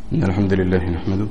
إن الحمد لله نحمده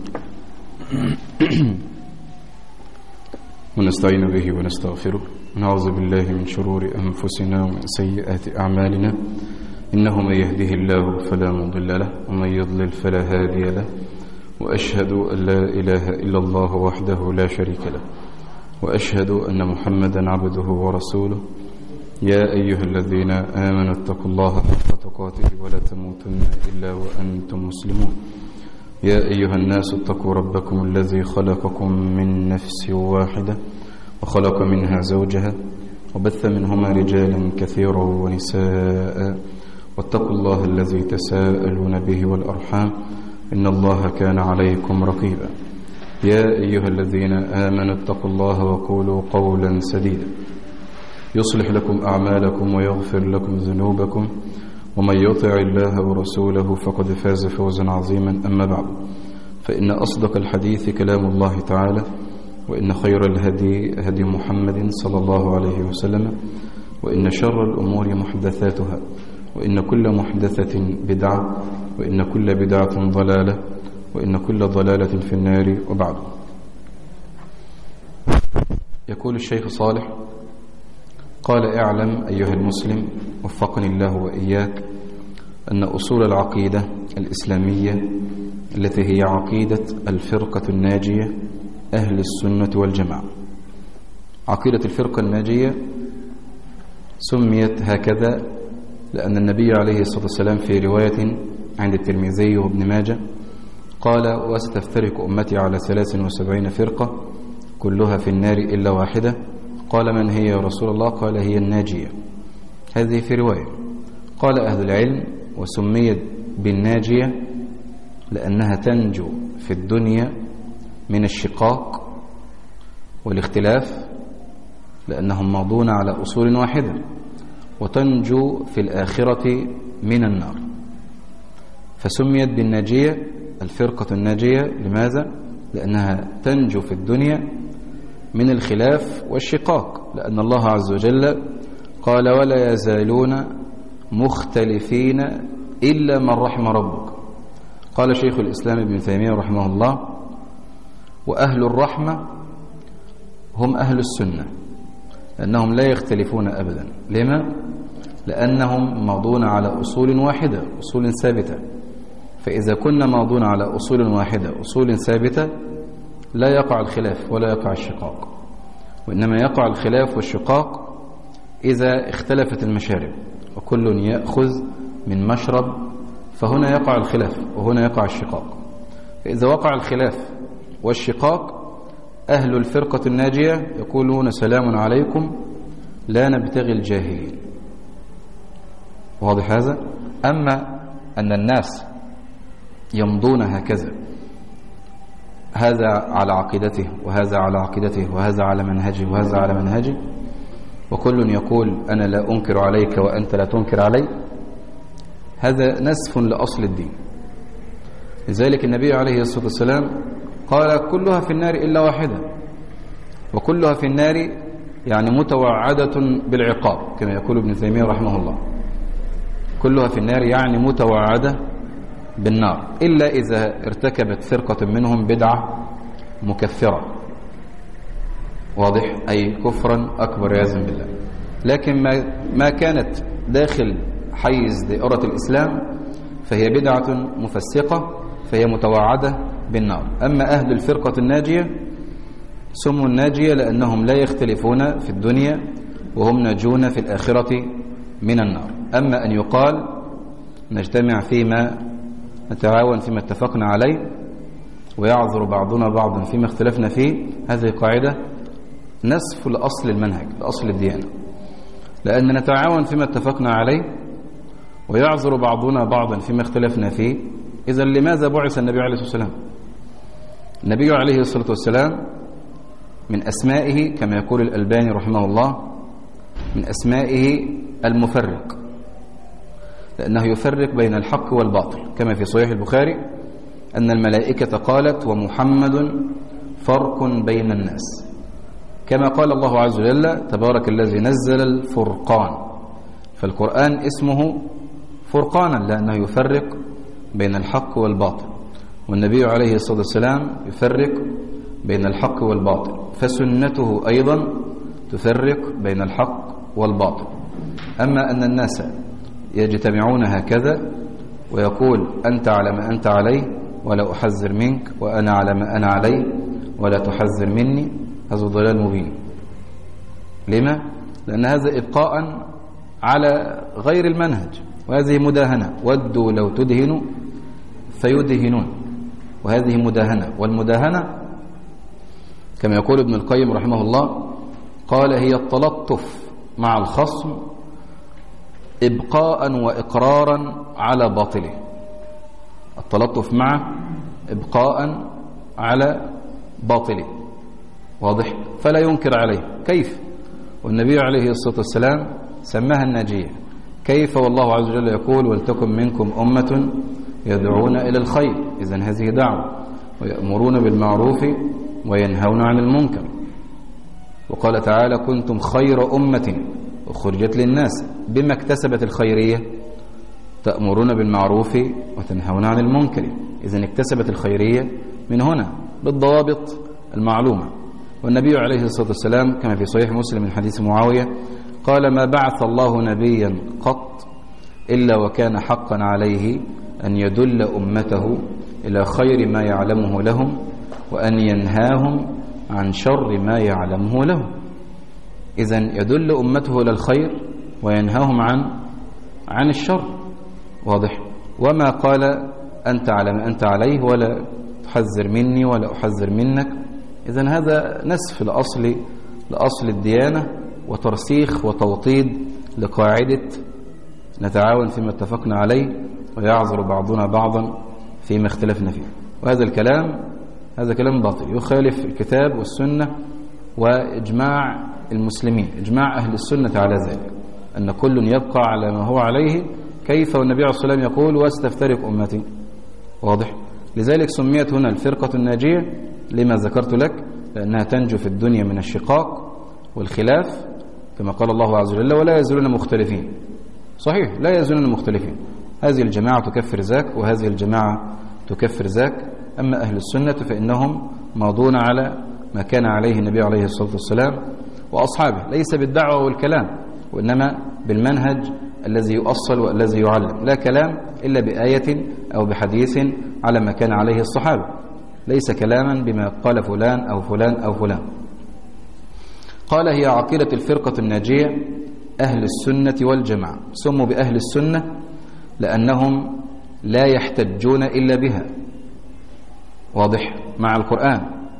ونستعين به ونستغفره ونعوذ بالله من شرور أنفسنا ومن سيئات أعمالنا إنه من يهده الله فلا مضل له ومن يضلل فلا هادي له وأشهد أن لا إله إلا الله وحده لا شريك له وأشهد أن محمدا عبده ورسوله يا أيها الذين آمنوا اتقوا الله حق تقاته ولا تموتن إلا وأنتم مسلمون يا أيها الناس اتقوا ربكم الذي خلقكم من نفس واحدة وخلق منها زوجها وبث منهما رجالا كثيرا ونساء واتقوا الله الذي تساءلون به والأرحام إن الله كان عليكم رقيبا يا أيها الذين آمنوا اتقوا الله وقولوا قولا سديدا يصلح لكم أعمالكم ويغفر لكم ذنوبكم ومن يطع الله ورسوله فقد فاز فوزا عظيما أما بعد فإن أصدق الحديث كلام الله تعالى وإن خير الهدي هدي محمد صلى الله عليه وسلم وإن شر الأمور محدثاتها وإن كل محدثة بدعة وإن كل بدعة ضلالة وإن كل ضلالة في النار وبعد. يقول الشيخ صالح قال اعلم أيها المسلم وفقني الله وإياك أن أصول العقيدة الإسلامية التي هي عقيدة الفرقة الناجية أهل السنة والجماعة. عقيدة الفرقة الناجية سميت هكذا لأن النبي عليه الصلاة والسلام في رواية عند الترمذي وابن ماجه قال وستفترق أمتي على 73 فرقة كلها في النار إلا واحدة قال من هي يا رسول الله؟ قال هي الناجية. هذه في رواية. قال أهل العلم وسميت بالناجية لأنها تنجو في الدنيا من الشقاق والاختلاف لأنهم موضون على أصول واحدة وتنجو في الآخرة من النار فسميت بالناجية الفرقة الناجية. لماذا؟ لأنها تنجو في الدنيا من الخلاف والشقاق لأن الله عز وجل قال ولا يزالون مختلفين إلا من رحم ربك. قال شيخ الإسلام ابن تيمية رحمه الله وأهل الرحمة هم أهل السنة لأنهم لا يختلفون أبدا. لما؟ لأنهم موضون على أصول واحدة أصول ثابتة فإذا كنا موضون على أصول واحدة أصول ثابتة لا يقع الخلاف ولا يقع الشقاق وإنما يقع الخلاف والشقاق إذا اختلفت المشارب وكل يأخذ من مشرب فهنا يقع الخلاف وهنا يقع الشقاق. فإذا وقع الخلاف والشقاق أهل الفرقة الناجية يقولون سلام عليكم لا نبتغي الجاهلين. واضح هذا؟ أما أن الناس يمضون هكذا هذا على عقيدته وهذا على عقيدته وهذا على منهجه وهذا على منهجه وكل يقول أنا لا أنكر عليك وأنت لا تنكر علي هذا نسف لأصل الدين. لذلك النبي عليه الصلاة والسلام قال كلها في النار إلا واحدة وكلها في النار يعني متوعدة بالعقاب كما يقول ابن تيمية رحمه الله. كلها في النار يعني متوعدة بالنار إلا إذا ارتكبت فرقة منهم بدعة مكفرة. واضح؟ أي كفرا أكبر عياذا بالله. لكن ما كانت داخل حيز دائرة الإسلام فهي بدعة مفسقة فهي متوعدة بالنار. أما أهل الفرقة الناجية سموا الناجية لأنهم لا يختلفون في الدنيا وهم ناجون في الآخرة من النار. أما أن يقال نجتمع فيما نتعاون فيما اتفقنا عليه ويعذر بعضنا بعضا فيما اختلفنا فيه هذه قاعدة نسف لأصل المنهج لأصل الديانة لأن نتعاون فيما اتفقنا عليه ويعذر بعضنا بعضا فيما اختلفنا فيه. إذا لماذا بعث النبي عليه الصلاة والسلام؟ النبي عليه الصلاة والسلام من أسمائه كما يقول الألباني رحمه الله من أسمائه المفرق لأنه يفرق بين الحق والباطل كما في صحيح البخاري أن الملائكة قالت ومحمد فرق بين الناس كما قال الله عز وجل تبارك الذي نزل الفرقان. فالقرآن اسمه فرقانا لأنه يفرق بين الحق والباطل والنبي عليه الصلاة والسلام يفرق بين الحق والباطل، فسنته أيضا تفرق بين الحق والباطل. أما أن الناس يجتمعون هكذا ويقول أنت على ما أنت عليه ولا أحذر منك، وأنا على ما أنا عليه ولا تحذر مني، هذا ضلال مبين. لما؟ لأن هذا إبقاء على غير المنهج، وهذه مداهنة. ودوا لو تدهنوا فيدهنون، وهذه مداهنة. والمداهنة كما يقول ابن القيم رحمه الله قال هي التلطف مع الخصم إبقاء وإقرارا على باطله. التلطف مع إبقاء على باطله، واضح؟ فلا ينكر عليه. كيف؟ والنبي عليه الصلاة والسلام سماها الناجية. كيف والله عز وجل يقول ولتكن منكم أمة يدعون إلى الخير، إذن هذه دعوة، ويأمرون بالمعروف وينهون عن المنكر. وقال تعالى كنتم خير أمة أخرجت للناس، بما اكتسبت الخيرية؟ تأمرون بالمعروف وتنهون عن المنكر. إذن اكتسبت الخيرية من هنا بالضوابط المعلومة. والنبي عليه الصلاة والسلام كما في صحيح مسلم من حديث معاوية قال ما بعث الله نبيا قط إلا وكان حقا عليه أن يدل أمته إلى خير ما يعلمه لهم وأن ينهاهم عن شر ما يعلمه لهم. إذن يدل أمته إلى الخير وينهاهم عن الشر، واضح؟ وما قال أنت على ما أنت عليه ولا تحذر مني ولا أحذر منك. إذن هذا نسف لأصل الديانة وترسيخ وتوطيد لقاعدة نتعاون فيما اتفقنا عليه ويعذر بعضنا بعضا فيما اختلفنا فيه. وهذا الكلام هذا كلام باطل يخالف الكتاب والسنة وإجماع المسلمين، إجماع أهل السنة على ذلك، أن كل يبقى على ما هو عليه. كيف والنبي عليه الصلاة والسلام يقول واستفترق أمتي، واضح؟ لذلك سميت هنا الفرقة الناجية لما ذكرت لك، لأنها تنجو في الدنيا من الشقاق والخلاف كما قال الله عز وجل ولا يزالون مختلفين. صحيح لا يزالون مختلفين، هذه الجماعة تكفر ذاك وهذه الجماعة تكفر ذاك. أما أهل السنة فإنهم ماضون على ما كان عليه النبي عليه الصلاة والسلام وأصحابه، ليس بالدعوة والكلام وإنما بالمنهج الذي يؤصل والذي يعلم، لا كلام إلا بآية أو بحديث على ما كان عليه الصحابة، ليس كلاما بما قال فلان أو فلان أو فلان. قال هي عقيدة الفرقة الناجية أهل السنة والجماعة. سموا بأهل السنة لأنهم لا يحتجون إلا بها، واضح؟ مع القرآن،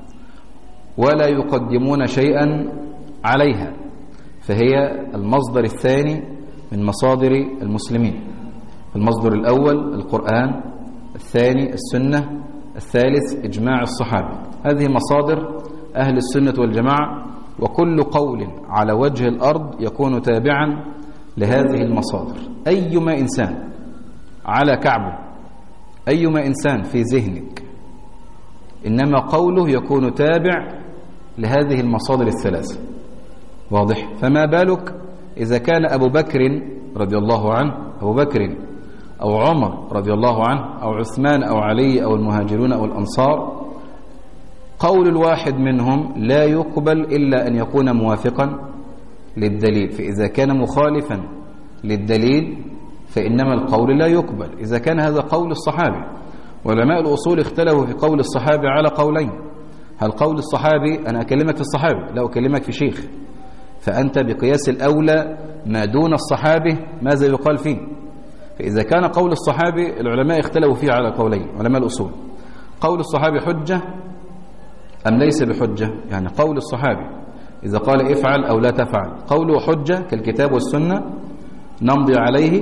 ولا يقدمون شيئا عليها، فهي المصدر الثاني من مصادر المسلمين. المصدر الأول القرآن، الثاني السنة، الثالث إجماع الصحابة. هذه مصادر أهل السنة والجماعة، وكل قول على وجه الأرض يكون تابعا لهذه المصادر. أيما إنسان على كعبه، أيما إنسان في ذهنك، إنما قوله يكون تابع لهذه المصادر الثلاثة، واضح؟ فما بالك إذا كان أبو بكر رضي الله عنه، أبو بكر أو عمر رضي الله عنه أو عثمان أو علي أو المهاجرون أو الأنصار، قول الواحد منهم لا يقبل إلا أن يكون موافقا للدليل. فإذا كان مخالفا للدليل فإنما القول لا يقبل. إذا كان هذا قول الصحابي، وعلماء الأصول اختلفوا في قول الصحابي على قولين. هل قول الصحابي، أنا أكلمك في الصحابي لا أكلمك في شيخ، فأنت بقياس الأولى ما دون الصحابي ماذا يقال فيه؟ فإذا كان قول الصحابي العلماء اختلفوا فيه على قولين علماء الأصول، قول الصحابي حجة أم ليس بحجة؟ يعني قول الصحابي إذا قال افعل أو لا تفعل قوله حجة كالكتاب والسنة نمضي عليه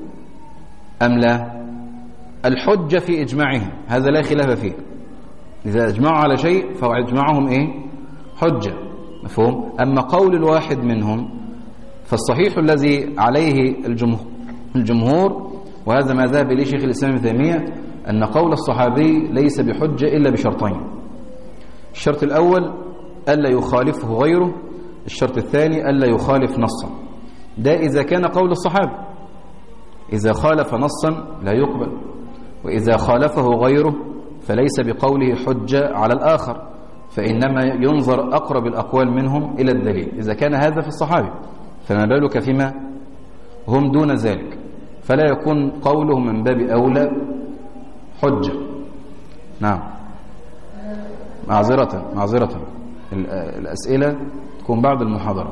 أم لا؟ الحجة في إجماعهم، هذا لا خلاف فيه. إذا أجمعوا على شيء فهو إجماعهم إيه؟ حجة، مفهوم؟ أما قول الواحد منهم فالصحيح الذي عليه الجمهور، وهذا ما ذهب إليه شيخ الإسلام ابن تيمية، أن قول الصحابي ليس بحجة إلا بشرطين. الشرط الأول ألا يخالفه غيره، الشرط الثاني ألا يخالف نصا. ده إذا كان قول الصحابي، إذا خالف نصا لا يقبل، وإذا خالفه غيره فليس بقوله حجة على الآخر، فإنما ينظر أقرب الأقوال منهم إلى الدليل. إذا كان هذا في الصحابة فما بالك فيما هم دون ذلك، فلا يكون قوله من باب أولى حجة. نعم. معذرة الأسئلة تكون بعد المحاضرة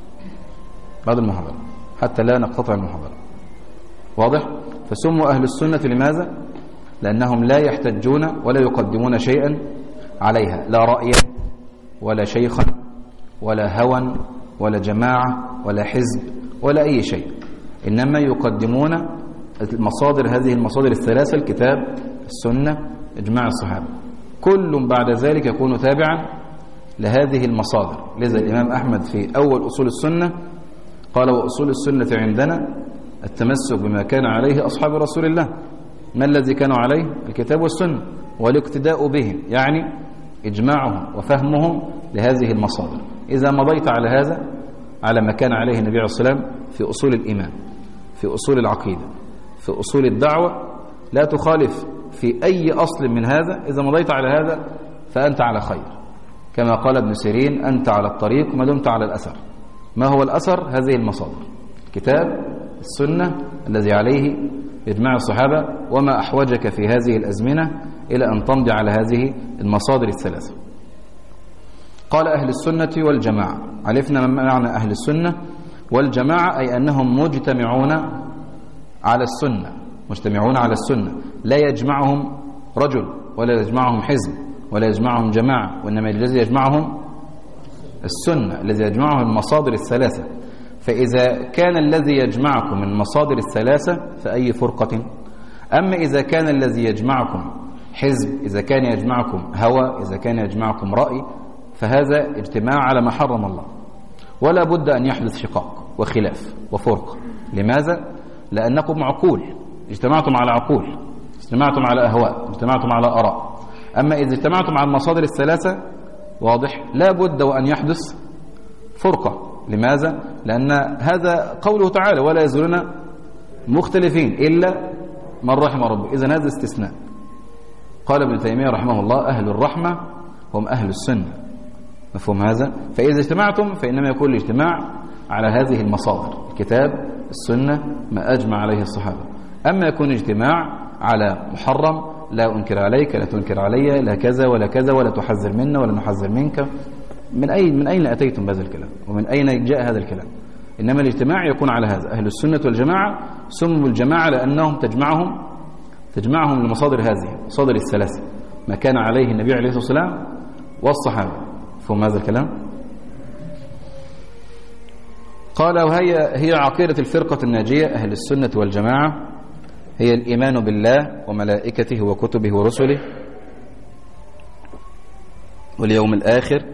حتى لا نقتطع المحاضرة. واضح؟ فسموا أهل السنة لماذا؟ لأنهم لا يحتجون ولا يقدمون شيئا عليها، لا رأيا ولا شيخا ولا هوى ولا جماعة ولا حزب ولا أي شيء، إنما يقدمون المصادر، هذه المصادر الثلاثة: الكتاب، السنة، إجماع الصحابة. كل بعد ذلك يكون تابعا لهذه المصادر. لذا الإمام أحمد في أول أصول السنة قال: وأصول السنة عندنا التمسك بما كان عليه أصحاب رسول الله. ما الذي كانوا عليه؟ الكتاب والسنة، والاقتداء بهم، يعني إجماعهم وفهمهم لهذه المصادر. إذا مضيت على هذا، على ما كان عليه النبي عليه الصلاة والسلام في أصول الإيمان، في أصول العقيدة، في أصول الدعوة، لا تخالف في أي أصل من هذا. إذا مضيت على هذا فأنت على خير، كما قال ابن سيرين: أنت على الطريق ما دمت على الأثر. ما هو الأثر؟ هذه المصادر: الكتاب، السنة الذي عليه إجماع الصحابة، وما أحوجك في هذه الأزمنة إلى أن تمضي على هذه المصادر الثلاثة. قال: أهل السنة والجماعة. عرفنا ما معنى أهل السنة والجماعة، أي أنهم مجتمعون على السنة، مجتمعون على السنة، لا يجمعهم رجل ولا يجمعهم حزب ولا يجمعهم جماعة، وإنما الذي يجمعهم السنة، الذي يجمعهم المصادر الثلاثة. فإذا كان الذي يجمعكم من المصادر الثلاثة فأي فرقة؟ أما إذا كان الذي يجمعكم حزب، إذا كان يجمعكم هوى، إذا كان يجمعكم رأي، فهذا اجتماع على ما حرم الله، ولا بد أن يحدث شقاق وخلاف وفرقة. لماذا؟ لأنكم عقول، اجتمعتم على عقول، اجتمعتم على أهواء، اجتمعتم على آراء. أما إذا اجتمعتم على المصادر الثلاثة، واضح، لا بد وأن يحدث فرقة. لماذا؟ لأن هذا قوله تعالى: ولا يزالون مختلفين إلا من رحم ربه. إذن هذا استثناء. قال ابن تيمية رحمه الله: أهل الرحمة هم أهل السنة. مفهوم هذا؟ فإذا اجتمعتم فإنما يكون الاجتماع على هذه المصادر: الكتاب، السنة، ما أجمع عليه الصحابة. أما يكون اجتماع على محرم: لا أنكر عليك، لا تنكر علي، لا كذا ولا كذا، ولا تحذر منا ولا نحذر منك، من أين أتيتم بهذا الكلام؟ ومن أين جاء هذا الكلام؟ إنما الاجتماع يكون على هذا. أهل السنة والجماعة سموا الجماعة لأنهم تجمعهم المصادر هذه، مصادر الثلاثة: ما كان عليه النبي عليه الصلاة والسلام والصحابة. فهم هذا الكلام؟ قال: وهي عقيدة الفرقة الناجية أهل السنة والجماعة، هي الإيمان بالله وملائكته وكتبه ورسله واليوم الآخر،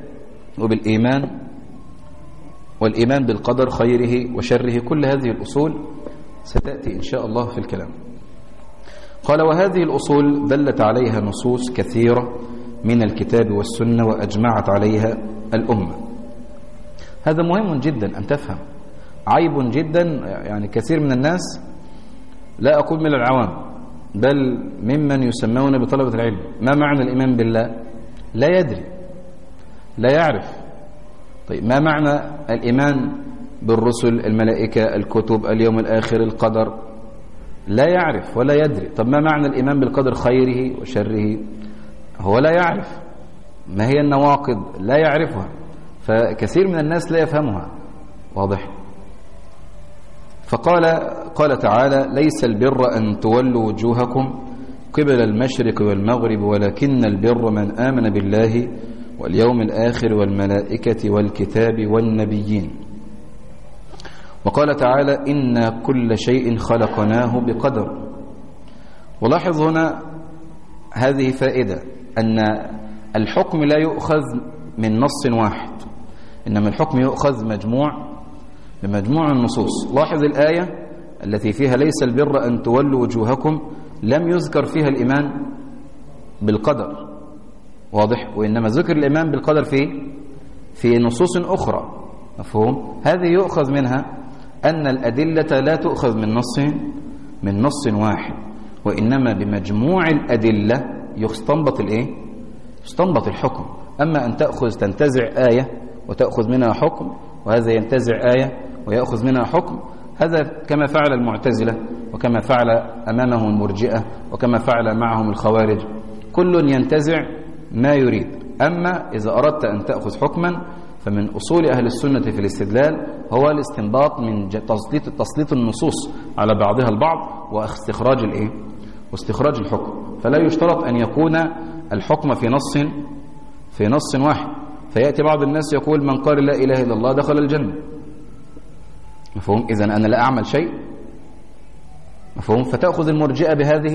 والإيمان بالقدر خيره وشره. كل هذه الأصول ستأتي إن شاء الله في الكلام. قال: وهذه الأصول دلت عليها نصوص كثيرة من الكتاب والسنة وأجمعت عليها الأمة. هذا مهم جدا أن تفهم. عيب جدا، يعني كثير من الناس، لا أقول من العوام، بل ممن يسمون بطلبة العلم، ما معنى الإيمان بالله؟ لا يدري، لا يعرف. طيب، ما معنى الإيمان بالرسل، الملائكة، الكتب، اليوم الآخر، القدر؟ لا يعرف ولا يدري. طب ما معنى الإيمان بالقدر خيره وشره؟ هو لا يعرف. ما هي النواقض؟ لا يعرفها. فكثير من الناس لا يفهمها. واضح؟ قال تعالى: ليس البر أن تولوا وجوهكم قبل المشرق والمغرب ولكن البر من آمن بالله واليوم الآخر والملائكة والكتاب والنبيين. وقال تعالى: إن كل شيء خلقناه بقدر. ولاحظ هنا هذه فائدة، أن الحكم لا يؤخذ من نص واحد، إنما الحكم يؤخذ بمجموع النصوص. لاحظ الآية التي فيها ليس البر أن تولوا وجوهكم، لم يذكر فيها الإيمان بالقدر. واضح؟ وإنما ذكر الإيمان بالقدر في نصوص أخرى. مفهوم؟ هذه يؤخذ منها أن الأدلة لا تؤخذ من نص واحد، وإنما بمجموع الأدلة يستنبط الإيه؟ يستنبط الحكم. أما أن تنتزع آية وتأخذ منها حكم، وهذا ينتزع آية ويأخذ منها حكم، هذا كما فعل المعتزلة وكما فعل أمامهم المرجئة وكما فعل معهم الخوارج، كل ينتزع ما يريد. أما إذا أردت أن تأخذ حكما فمن أصول أهل السنة في الاستدلال هو الاستنباط من تسليط النصوص على بعضها البعض واستخراج الإيه؟ واستخراج الحكم. فلا يشترط أن يكون الحكم في نص واحد، فيأتي بعض الناس يقول من قال لا إله إلا الله دخل الجنة، مفهوم؟ إذن أنا لا أعمل شيء، مفهوم؟ فتأخذ المرجئة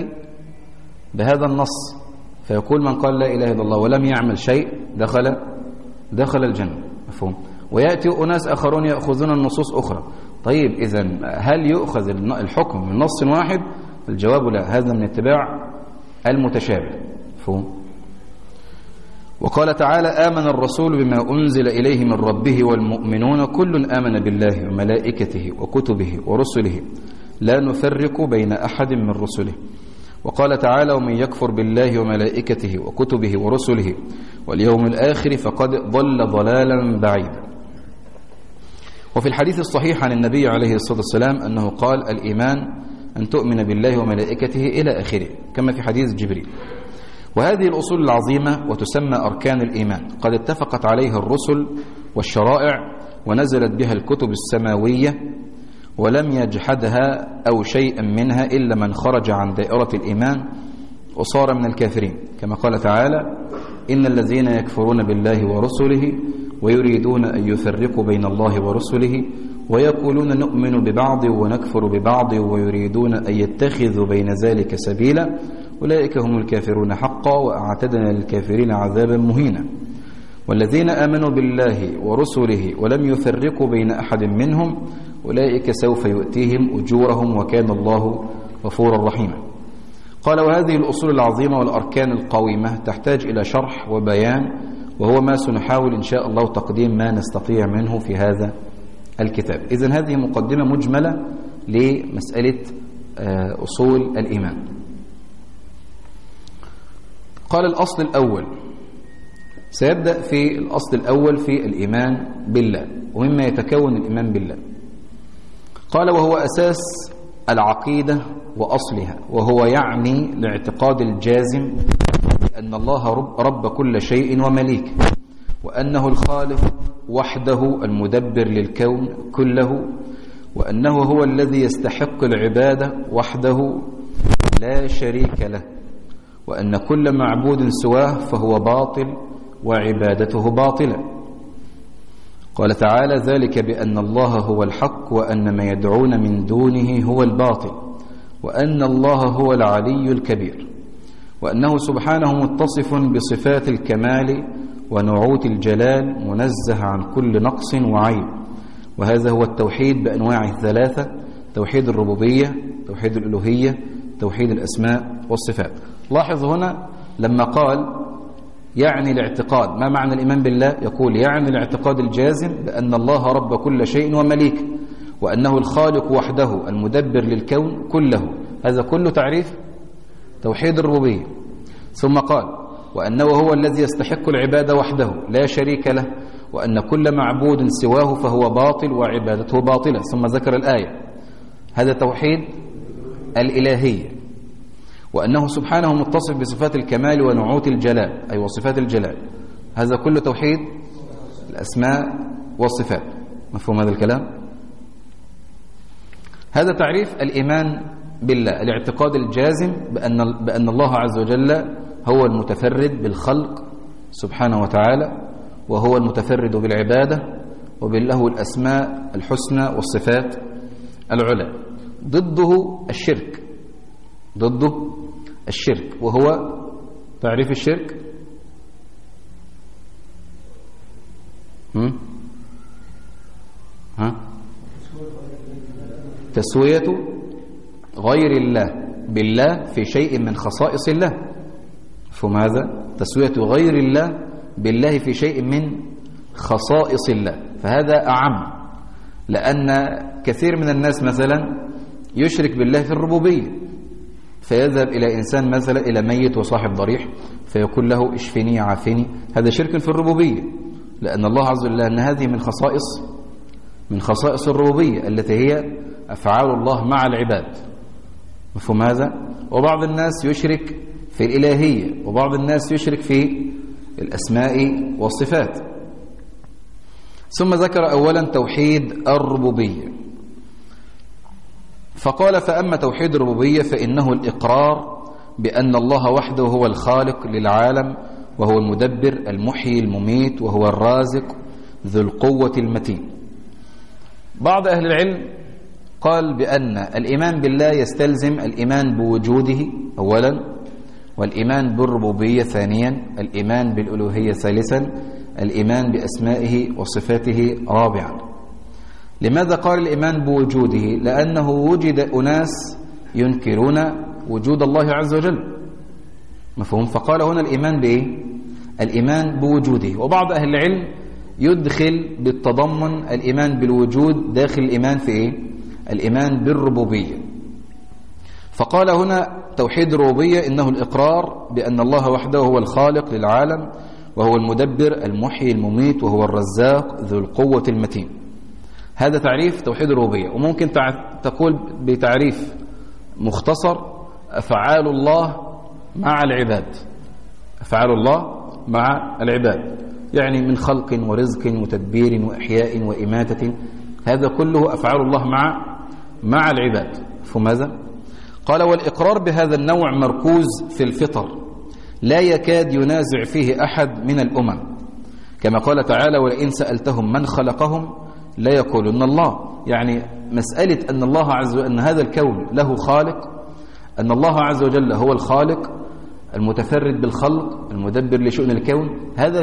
بهذا النص، فيقول من قال لا إله إلا الله ولم يعمل شيء دخل الجنة، مفهوم؟ ويأتي أناس آخرون يأخذون النصوص أخرى. طيب إذن هل يؤخذ الحكم من نص واحد؟ الجواب لا، هذا من اتباع المتشابه، مفهوم؟ وقال تعالى آمن الرسول بما أنزل إليه من ربه والمؤمنون كل آمن بالله وملائكته وكتبه ورسله لا نفرق بين أحد من رسله. وقال تعالى ومن يكفر بالله وملائكته وكتبه ورسله واليوم الآخر فقد ضل ضلالا بعيدا. وفي الحديث الصحيح عن النبي عليه الصلاة والسلام أنه قال الإيمان أن تؤمن بالله وملائكته إلى آخره، كما في حديث جبريل. وهذه الأصول العظيمة وتسمى أركان الإيمان قد اتفقت عليها الرسل والشرائع ونزلت بها الكتب السماوية، ولم يجحدها أو شيئا منها إلا من خرج عن دائرة الإيمان وصار من الكافرين، كما قال تعالى إن الذين يكفرون بالله ورسله ويريدون أن يفرقوا بين الله ورسله ويقولون نؤمن ببعض ونكفر ببعض ويريدون أن يتخذوا بين ذلك سبيلا أولئك هم الكافرون حقا وأعتدنا للكافرين عذابا مهينا. والذين آمنوا بالله ورسله ولم يفرقوا بين أحد منهم أولئك سوف يؤتيهم أجورهم وكان الله غفورا رحيما. قال وهذه الأصول العظيمة والأركان القويمة تحتاج إلى شرح وبيان، وهو ما سنحاول إن شاء الله تقديم ما نستطيع منه في هذا الكتاب. إذن هذه مقدمة مجملة لمسألة أصول الإيمان. قال الأصل الأول، سيبدأ في الأصل الأول في الإيمان بالله ومما يتكون الإيمان بالله. قال وهو أساس العقيدة وأصلها، وهو يعني الاعتقاد الجازم أن الله رب كل شيء ومليك، وأنه الخالق وحده المدبر للكون كله، وأنه هو الذي يستحق العبادة وحده لا شريك له، وأن كل معبود سواه فهو باطل وعبادته باطلة. قال تعالى ذلك بأن الله هو الحق وأن ما يدعون من دونه هو الباطل وأن الله هو العلي الكبير، وأنه سبحانه متصف بصفات الكمال ونعوت الجلال منزه عن كل نقص وعيب. وهذا هو التوحيد بأنواعه الثلاثة: توحيد الربوبية، توحيد الألوهية، توحيد الأسماء والصفات. لاحظ هنا لما قال يعني الاعتقاد، ما معنى الإيمان بالله؟ يقول يعني الاعتقاد الجازم بأن الله رب كل شيء ومليك، وأنه الخالق وحده المدبر للكون كله. هذا كله تعريف توحيد الربوبية. ثم قال وأنه هو الذي يستحق العبادة وحده لا شريك له، وأن كل معبود سواه فهو باطل وعبادته باطلة. ثم ذكر الآية، هذا توحيد الإلهية. وأنه سبحانه متصف بصفات الكمال ونعوت الجلال، أي وصفات الجلال. هذا كله توحيد الأسماء والصفات. مفهوم هذا الكلام؟ هذا تعريف الإيمان بالله، الاعتقاد الجازم بأن الله عز وجل هو المتفرد بالخلق سبحانه وتعالى، وهو المتفرد بالعبادة، وبله الأسماء الحسنى والصفات العلى. ضده الشرك، ضده الشرك، وهو تعريف الشرك تسوية غير الله بالله في شيء من خصائص الله. فهم هذا تسوية غير الله بالله في شيء من خصائص الله، فهذا أعم، لأن كثير من الناس مثلا يشرك بالله في الربوبية، فيذهب إلى إنسان مثلا إلى ميت وصاحب ضريح فيقول له اشفني عافني، هذا شرك في الربوبية، لأن الله عز وجل أن هذه من خصائص الربوبية التي هي أفعال الله مع العباد. مفهوم هذا؟ وبعض الناس يشرك في الإلهية، وبعض الناس يشرك في الأسماء والصفات. ثم ذكر أولا توحيد الربوبية، فقال فأما توحيد الربوبية فإنه الإقرار بأن الله وحده هو الخالق للعالم، وهو المدبر المحيي المميت، وهو الرازق ذو القوة المتين. بعض أهل العلم قال بأن الإيمان بالله يستلزم الإيمان بوجوده أولا، والإيمان بالربوبية ثانيا، الإيمان بالألوهية ثالثا، الإيمان بأسمائه وصفاته رابعا. لماذا قال الإيمان بوجوده؟ لأنه وجد أناس ينكرون وجود الله عز وجل. مفهوم؟ فقال هنا الإيمان بإيه؟ الإيمان بوجوده. وبعض أهل العلم يدخل بالتضمن الإيمان بالوجود داخل الإيمان في إيه؟ الإيمان بالربوبية. فقال هنا توحيد الربوبية إنه الإقرار بأن الله وحده هو الخالق للعالم، وهو المدبر المحيي المميت، وهو الرزاق ذو القوة المتين. هذا تعريف توحيد الربوبية. وممكن تقول بتعريف مختصر أفعال الله مع العباد، أفعال الله مع العباد، يعني من خلق ورزق وتدبير وإحياء وإماتة، هذا كله أفعال الله مع العباد. فماذا؟ قال والإقرار بهذا النوع مركوز في الفطر لا يكاد ينازع فيه أحد من الأمم، كما قال تعالى ولئن سألتهم من خلقهم لا يقولون الله. يعني مسألة أن الله عز وجل أن هذا الكون له خالق، أن الله عز وجل هو الخالق المتفرد بالخلق المدبر لشؤون الكون، هذا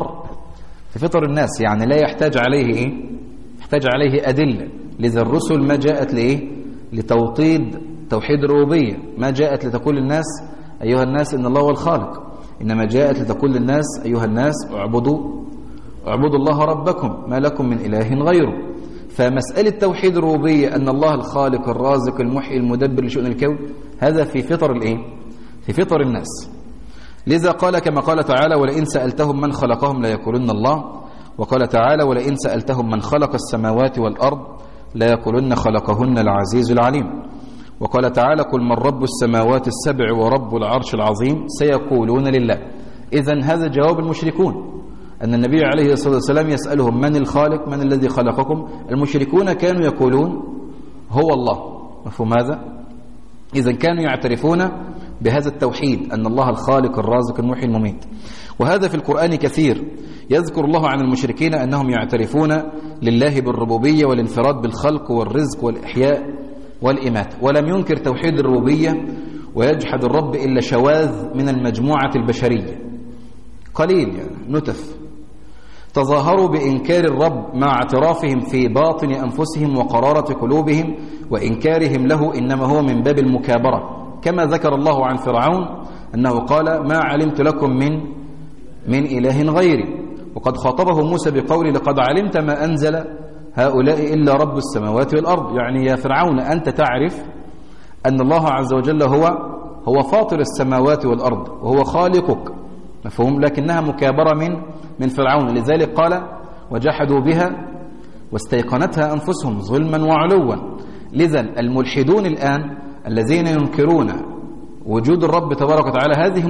في فطر الناس، يعني لا يحتاج عليه إيه؟ يحتاج عليه أدلة. لذا الرسل ما جاءت لإيه؟ لتوطيد توحيد الربوبية، ما جاءت لتقول للناس أيها الناس إن الله هو الخالق، إنما جاءت لتقول للناس أيها الناس اعبدوا الله ربكم ما لكم من إله غيره. فمسألة توحيد الربوبية أن الله الخالق الرازق المحيي المدبر لشؤون الكون، هذا في فطر الإيه؟ في فطر الناس. لذا قال كما قال تعالى ولئن سألتهم من خلقهم لا يقولون الله، وقال تعالى ولئن سألتهم من خلق السماوات والأرض لا يقولون خلقهن العزيز العليم. وقال تعالى قل من رب السماوات السبع ورب العرش العظيم سيقولون لله. إذن هذا جواب المشركون، أن النبي عليه الصلاة والسلام يسألهم من الخالق، من الذي خلقكم؟ المشركون كانوا يقولون هو الله. مفهوم هذا؟ إذن كانوا يعترفون بهذا التوحيد أن الله الخالق الرازق المحيي المميت. وهذا في القرآن كثير، يذكر الله عن المشركين أنهم يعترفون لله بالربوبية والانفراد بالخلق والرزق والإحياء والإماتة، ولم ينكر توحيد الربوبية ويجحد الرب إلا شواذ من المجموعة البشرية قليل، يعني نتف تظاهروا بإنكار الرب مع اعترافهم في باطن أنفسهم وقرارة قلوبهم، وإنكارهم له إنما هو من باب المكابرة، كما ذكر الله عن فرعون أنه قال ما علمت لكم من إله غيري. وقد خاطبه موسى بقوله لقد علمت ما أنزل هؤلاء إلا رب السماوات والأرض، يعني يا فرعون أنت تعرف أن الله عز وجل هو فاطر السماوات والأرض وهو خالقك. مفهوم؟ لكنها مكابرة من فرعون. لذلك قال وجحدوا بها واستيقنتها أنفسهم ظلما وعلوا. لذا الملحدون الآن الذين ينكرون وجود الرب تبارك وتعالى هذه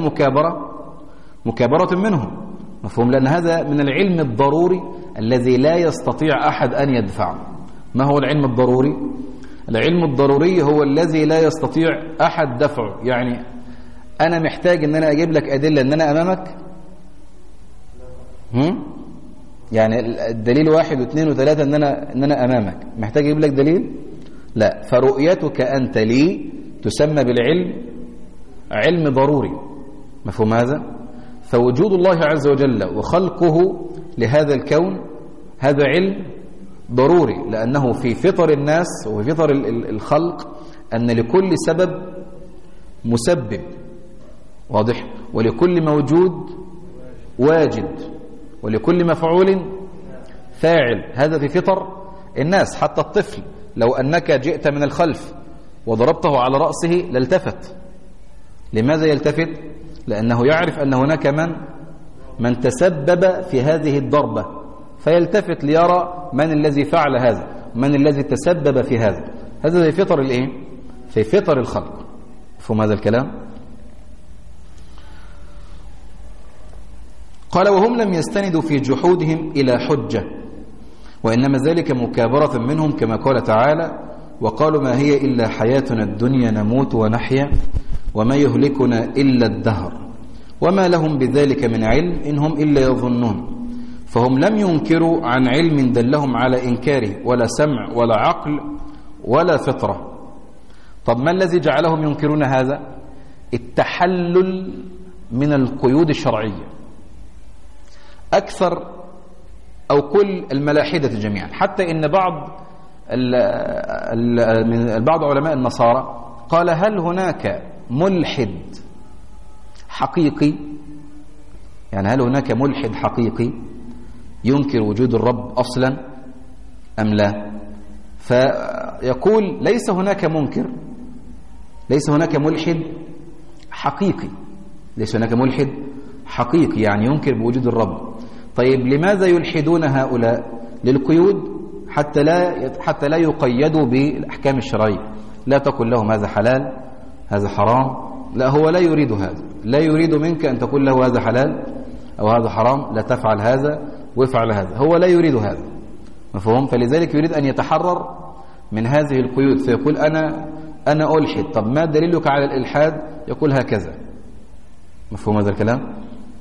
مكابرة منهم. مفهوم؟ لأن هذا من العلم الضروري الذي لا يستطيع أحد أن يدفعه. ما هو العلم الضروري؟ العلم الضروري هو الذي لا يستطيع أحد دفعه. يعني أنا محتاج أن أنا أجيب لك أدلة أن أنا أمامك، يعني الدليل 1 و2 و3 أن أنا أمامك، محتاج أجيب لك دليل؟ لا. فرؤيتك أنت لي تسمى بالعلم علم ضروري. مفهوم هذا؟ فوجود الله عز وجل وخلقه لهذا الكون هذا علم ضروري، لأنه في فطر الناس وفي فطر الخلق أن لكل سبب مسبب، واضح؟ ولكل موجود واجد، ولكل مفعول فاعل. هذا في فطر الناس. حتى الطفل لو أنك جئت من الخلف وضربته على رأسه لالتفت، لماذا يلتفت؟ لأنه يعرف أن هناك من تسبب في هذه الضربة، فيلتفت ليرى من الذي فعل هذا، من الذي تسبب في هذا. هذا في فطر الإيه؟ في فطر الخلق. مفهوم هذا الكلام؟ قال وهم لم يستندوا في جحودهم إلى حجة، وإنما ذلك مكابرة منهم كما قال تعالى وقالوا ما هي إلا حياتنا الدنيا نموت ونحيا وما يهلكنا إلا الدهر وما لهم بذلك من علم إنهم إلا يظنون. فهم لم ينكروا عن علم دلهم على إنكاره ولا سمع ولا عقل ولا فطرة. طب ما الذي جعلهم ينكرون هذا؟ التحلل من القيود الشرعية. أكثر أو كل الملاحدة جميعا، حتى إن بعض علماء النصارى قال هل هناك ملحد حقيقي، يعني هل هناك ملحد حقيقي ينكر وجود الرب أصلا أم لا؟ فيقول ليس هناك منكر، ليس هناك ملحد حقيقي، ليس هناك ملحد حقيقي يعني ينكر بوجود الرب. طيب لماذا يلحدون هؤلاء؟ للقيود، حتى لا يقيدوا بالأحكام الشرعية. لا تقل لهم هذا حلال هذا حرام، لا، هو لا يريد هذا، لا يريد منك أن تقول له هذا حلال أو هذا حرام، لا تفعل هذا وافعل هذا، هو لا يريد هذا. مفهوم؟ فلذلك يريد أن يتحرر من هذه القيود، فيقول أنا ألحد. طب ما دليلك على الإلحاد؟ يقول هكذا. مفهوم هذا الكلام؟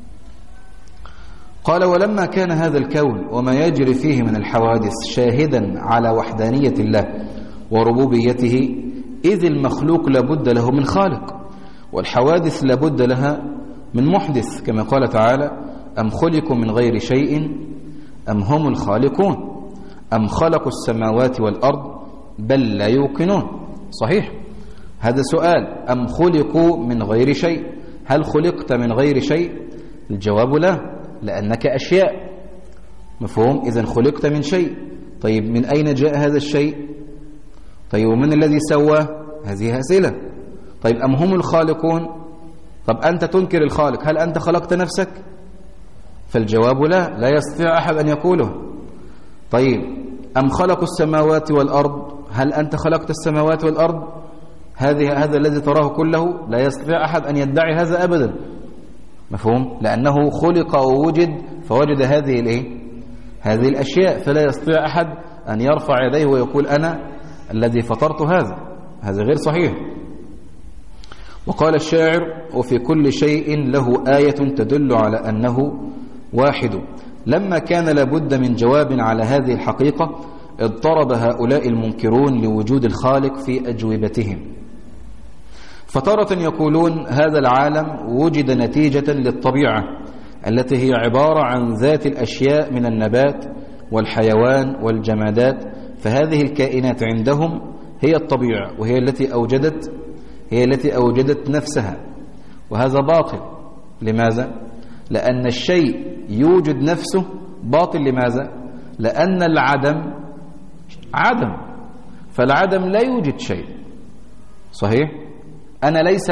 قال ولما كان هذا الكون وما يجري فيه من الحوادث شاهدا على وحدانية الله وربوبيته، إذ المخلوق لابد له من خالق، والحوادث لابد لها من محدث، كما قال تعالى أم خلقوا من غير شيء أم هم الخالقون أم خلقوا السماوات والأرض بل لا يوقنون. صحيح، هذا سؤال، أم خلقوا من غير شيء، هل خلقت من غير شيء؟ الجواب لا، لأنك أشياء. مفهوم؟ إذن خلقت من شيء. طيب من أين جاء هذا الشيء؟ طيب ومن الذي سواه؟ هذه أسئلة. طيب أم هم الخالقون؟ طب أنت تنكر الخالق، هل أنت خلقت نفسك؟ فالجواب لا يستطيع أحد أن يقوله. طيب أم خلقوا السماوات والأرض، هل أنت خلقت السماوات والأرض؟ هذا الذي تراه كله لا يستطيع أحد أن يدعي هذا أبدا. مفهوم؟ لأنه خلق ووجد، فوجد هذه الأشياء، فلا يستطيع أحد أن يرفع يديه ويقول أنا الذي فطرت هذا غير صحيح. وقال الشاعر وفي كل شيء له آية تدل على أنه واحد. لما كان لابد من جواب على هذه الحقيقة اضطرب هؤلاء المنكرون لوجود الخالق في أجوبتهم. فتارة يقولون هذا العالم وجد نتيجة للطبيعة التي هي عبارة عن ذات الأشياء من النبات والحيوان والجمادات، فهذه الكائنات عندهم هي الطبيعة وهي التي أوجدت نفسها، وهذا باطل. لماذا؟ لأن الشيء يوجد نفسه باطل. لماذا؟ لأن العدم عدم، فالعدم لا يوجد شيء. صحيح؟ أنا ليس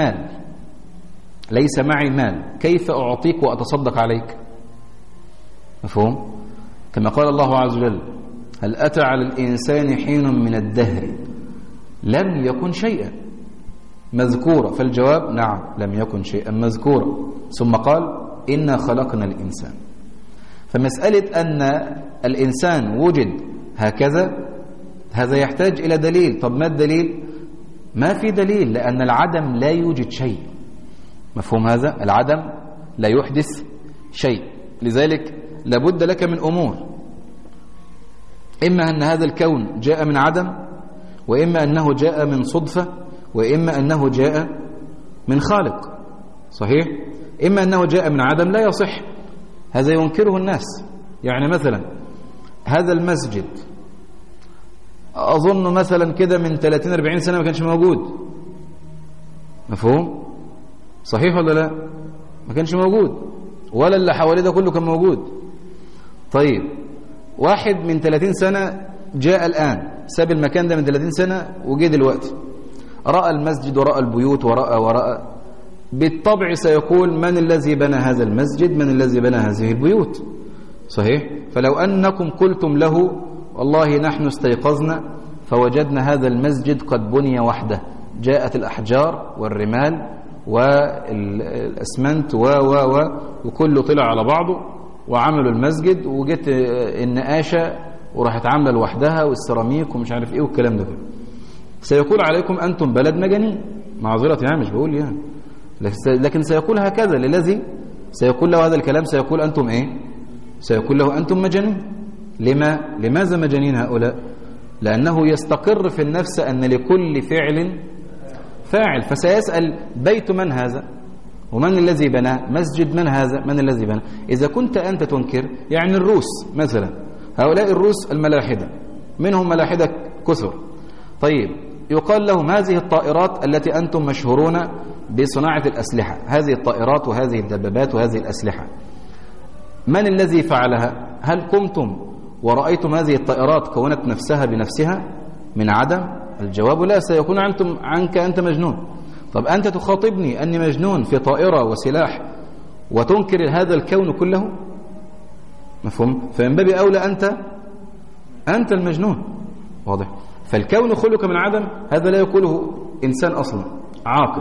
معي مال، كيف أعطيك وأتصدق عليك؟ مفهوم؟ كما قال الله عز وجل هل أتى على الإنسان حين من الدهر لم يكن شيئا مذكورا؟ فالجواب نعم، لم يكن شيئا مذكورا. ثم قال إنا خلقنا الإنسان. فمسألة أن الإنسان وجد هكذا هذا يحتاج إلى دليل. طب ما الدليل؟ ما في دليل، لأن العدم لا يوجد شيء. مفهوم هذا؟ العدم لا يحدث شيء. لذلك لابد لك من أمور، إما أن هذا الكون جاء من عدم، وإما أنه جاء من صدفة، وإما أنه جاء من خالق. صحيح؟ إما أنه جاء من عدم لا يصح، هذا ينكره الناس. يعني مثلا هذا المسجد أظن مثلا كده من 30-40 سنة ما كانش موجود. مفهوم؟ صحيح ولا لا؟ ما كانش موجود، ولا اللي حواليه ده كله كان موجود. طيب واحد من 30 سنة جاء الآن، ساب المكان ده من 30 سنة وجاء دلوقتي، رأى المسجد ورأى البيوت ورأى بالطبع سيقول من الذي بنى هذا المسجد، من الذي بنى هذه البيوت، صحيح؟ فلو أنكم قلتم له والله نحن استيقظنا فوجدنا هذا المسجد قد بني وحده، جاءت الأحجار والرمال والأسمنت وكله طلع على بعضه وعملوا المسجد، وجت النقاشة وراحت عاملة لوحدها والسيراميك ومش عارف ايه والكلام ده كله، سيقول عليكم أنتم بلد مجانين، معذرة يعني مش بقول يعني، لكن سيقول هكذا للذي سيقول له هذا الكلام، سيقول أنتم ايه؟ سيقول له أنتم مجانين. لماذا مجانين هؤلاء؟ لأنه يستقر في النفس أن لكل فعل فاعل، فسيسأل بيت من هذا؟ ومن الذي بنى؟ مسجد من هذا؟ من الذي بنى؟ إذا كنت أنت تنكر، يعني الروس مثلا، هؤلاء الروس الملاحدة، منهم ملاحدة كثر، طيب يقال لهم هذه الطائرات التي أنتم مشهورون بصناعة الأسلحة، هذه الطائرات وهذه الدبابات وهذه الأسلحة، من الذي فعلها؟ هل قمتم ورأيتم هذه الطائرات كونت نفسها بنفسها من عدم؟ الجواب لا، سيكون عنك أنت مجنون. طب أنت تخاطبني أني مجنون في طائرة وسلاح وتنكر هذا الكون كله؟ مفهوم؟ فمن باب أولى أنت المجنون، واضح؟ فالكون خلق من عدم، هذا لا يقوله إنسان أصلا عاقل.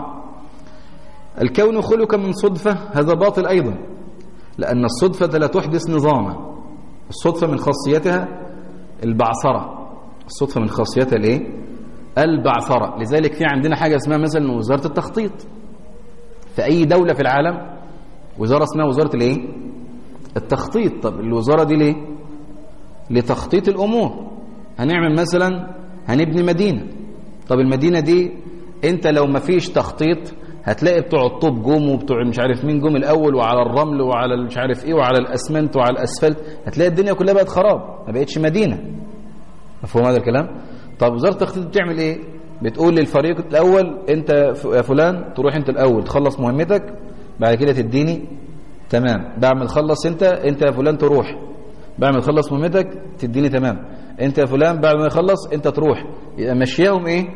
الكون خلق من صدفة، هذا باطل أيضا، لأن الصدفة لا تحدث نظاما، الصدفة من خاصيتها البعثرة، الصدفة من خاصيتها الايه؟ البعثرة. لذلك في عندنا حاجة اسمها مثلا وزارة التخطيط في أي دولة في العالم، وزارة اسمها وزارة الايه؟ التخطيط. طب الوزارة دي ليه؟ لتخطيط الأمور. هنعمل مثلا هنبني مدينة، طب المدينة دي انت لو ما فيش تخطيط هتلاقي بتوع الطوب جم وبتوع مش عارف مين جم الأول، وعلى الرمل وعلى مش عارف ايه وعلى الأسمنت وعلى الأسفلت، هتلاقي الدنيا كلها بقت خراب، ما بقتش مدينة. مفهوم هذا الكلام؟ طب وزارة التخطيط بتعمل ايه؟ بتقول للفريق الأول انت يا فلان تروح انت الأول تخلص مهمتك، بعد كده تديني تمام، بعد ما تخلص انت يا فلان تروح، بعد ما تخلص مهمتك تديني تمام، انت يا فلان بعد ما يخلص انت تروح، يبقى مشيهم ايه؟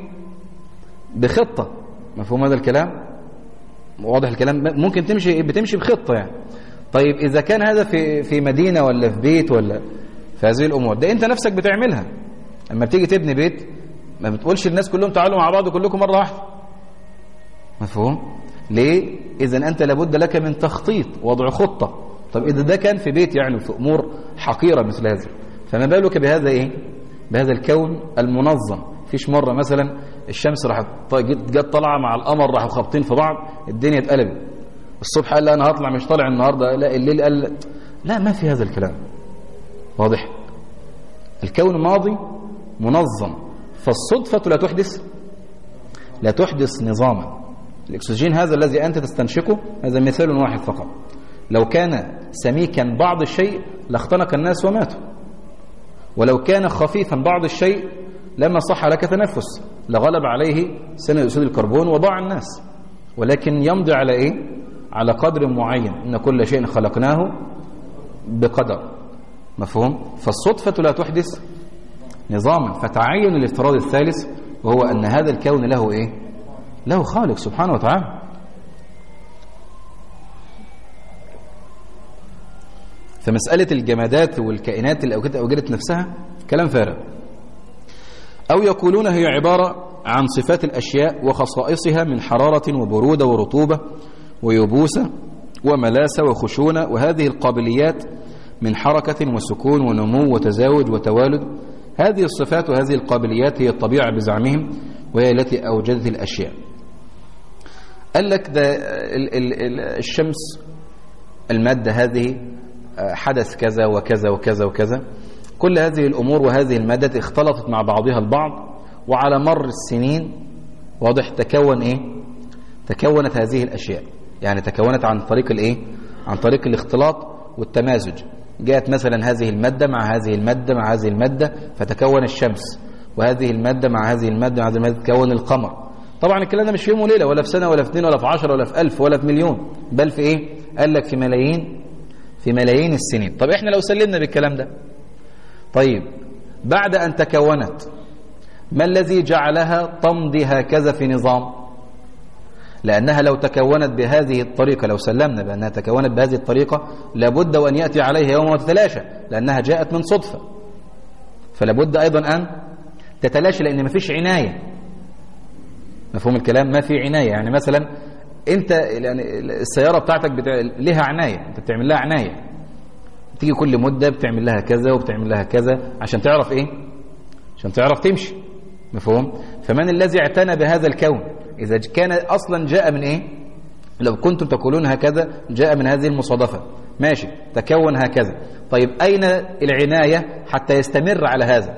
بخطة. مفهوم هذا الكلام؟ واضح الكلام؟ ممكن بتمشي بخطة يعني. طيب إذا كان هذا في مدينة ولا في بيت ولا في هذه الأمور، ده أنت نفسك بتعملها. أما بتيجي تبني بيت ما بتقولش الناس كلهم تعالوا مع بعض كلكم مرة واحدة. مفهوم؟ ليه؟ إذن أنت لابد لك من تخطيط، وضع خطة. طب إذا ده كان في بيت يعني في أمور حقيرة مثل هذا، فما بالك بهذا إيه؟ بهذا الكون المنظم. فيش مرة مثلا الشمس راح جت طالعه مع القمر راحوا خابطين في بعض، الدنيا اتقلبت. الصبح قال لا انا هطلع مش طالع النهارده، لا الليل قال لا، ما في هذا الكلام. واضح؟ الكون ماضي منظم، فالصدفة لا تحدث نظاما. الاكسجين هذا الذي انت تستنشقه هذا مثال واحد فقط، لو كان سميكا بعض الشيء لاختنق الناس وماتوا، ولو كان خفيفا بعض الشيء لما صح لك تنفس، لغلب عليه ثاني أكسيد الكربون وضاع الناس. ولكن يمضي على إيه؟ على قدر معين، إن كل شيء خلقناه بقدر. مفهوم؟ فالصدفة لا تحدث نظاما، فتعين الافتراض الثالث، وهو أن هذا الكون له إيه؟ له خالق سبحانه وتعالى. فمسألة الجمادات والكائنات اللي أوجدت نفسها كلام فارغ. أو يقولون هي عبارة عن صفات الأشياء وخصائصها من حرارة وبرودة ورطوبة ويبوسة وملاسة وخشونة، وهذه القابليات من حركة وسكون ونمو وتزاوج وتوالد. هذه الصفات وهذه القابليات هي الطبيعة بزعمهم، وهي التي أوجدت الأشياء. قال لك ده الشمس المادة هذه حدث كذا وكذا وكذا وكذا، كل هذه الأمور وهذه المادة اختلطت مع بعضها البعض، وعلى مر السنين واضح تكون إيه؟ تكونت هذه الأشياء، يعني تكونت عن طريق الإيه؟ عن طريق الاختلاط والتمازج. جاءت مثلا هذه المادة مع هذه المادة مع هذه المادة فتكون الشمس، وهذه المادة مع هذه المادة مع هذه المادة تكون القمر. طبعا الكلام ده مش في يوم وليلة، ولا في سنة ولا في 2 ولا في 10 ولا في 1000 ولا في مليون، بل في إيه؟ قال لك في ملايين السنين. طب إحنا لو سلمنا بالكلام ده، طيب بعد أن تكونت ما الذي جعلها تمضي هكذا في نظام؟ لأنها لو تكونت بهذه الطريقة، لو سلمنا بأنها تكونت بهذه الطريقة، لابد وأن يأتي عليها يوم وتتلاشى، لأنها جاءت من صدفة، فلابد أيضا أن تتلاشى، لأن ما فيش عناية. مفهوم الكلام؟ ما في عناية. يعني مثلا أنت يعني السيارة بتاعتك لها عناية، أنت بتعمل لها عناية، تيجي كل مدة بتعمل لها كذا وبتعمل لها كذا عشان تعرف إيه؟ عشان تعرف تمشي. مفهوم؟ فمن الذي اعتنى بهذا الكون؟ إذا كان أصلا جاء من إيه؟ لو كنتم تقولون هكذا جاء من هذه المصادفة، ماشي، تكون هكذا. طيب أين العناية حتى يستمر على هذا؟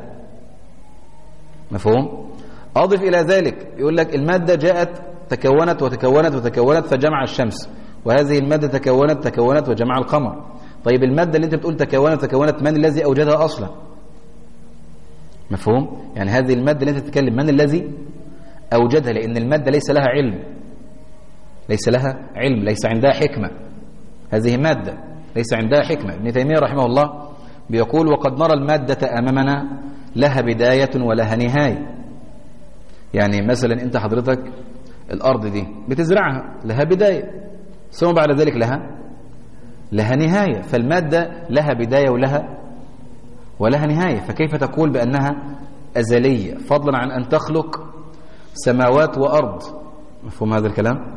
مفهوم؟ أضف إلى ذلك يقول لك المادة جاءت تكونت وتكونت وتكونت فجمع الشمس، وهذه المادة تكونت وجمع القمر. طيب المادة اللي أنت بتقول تكونت من الذي أوجدها أصلا؟ مفهوم؟ يعني هذه المادة اللي أنت تتكلم من الذي أوجدها؟ لأن المادة ليس لها علم، ليس عندها حكمة. هذه مادة ليس عندها حكمة. ابن تيمية رحمه الله بيقول: وقد نرى المادة أمامنا لها بداية ولها نهاية. يعني مثلا أنت حضرتك الأرض دي بتزرعها، لها بداية، ثم بعد ذلك لها نهاية. فالمادة لها بداية ولها نهاية، فكيف تقول بأنها أزلية، فضلا عن أن تخلق سماوات وأرض؟ مفهوم هذا الكلام؟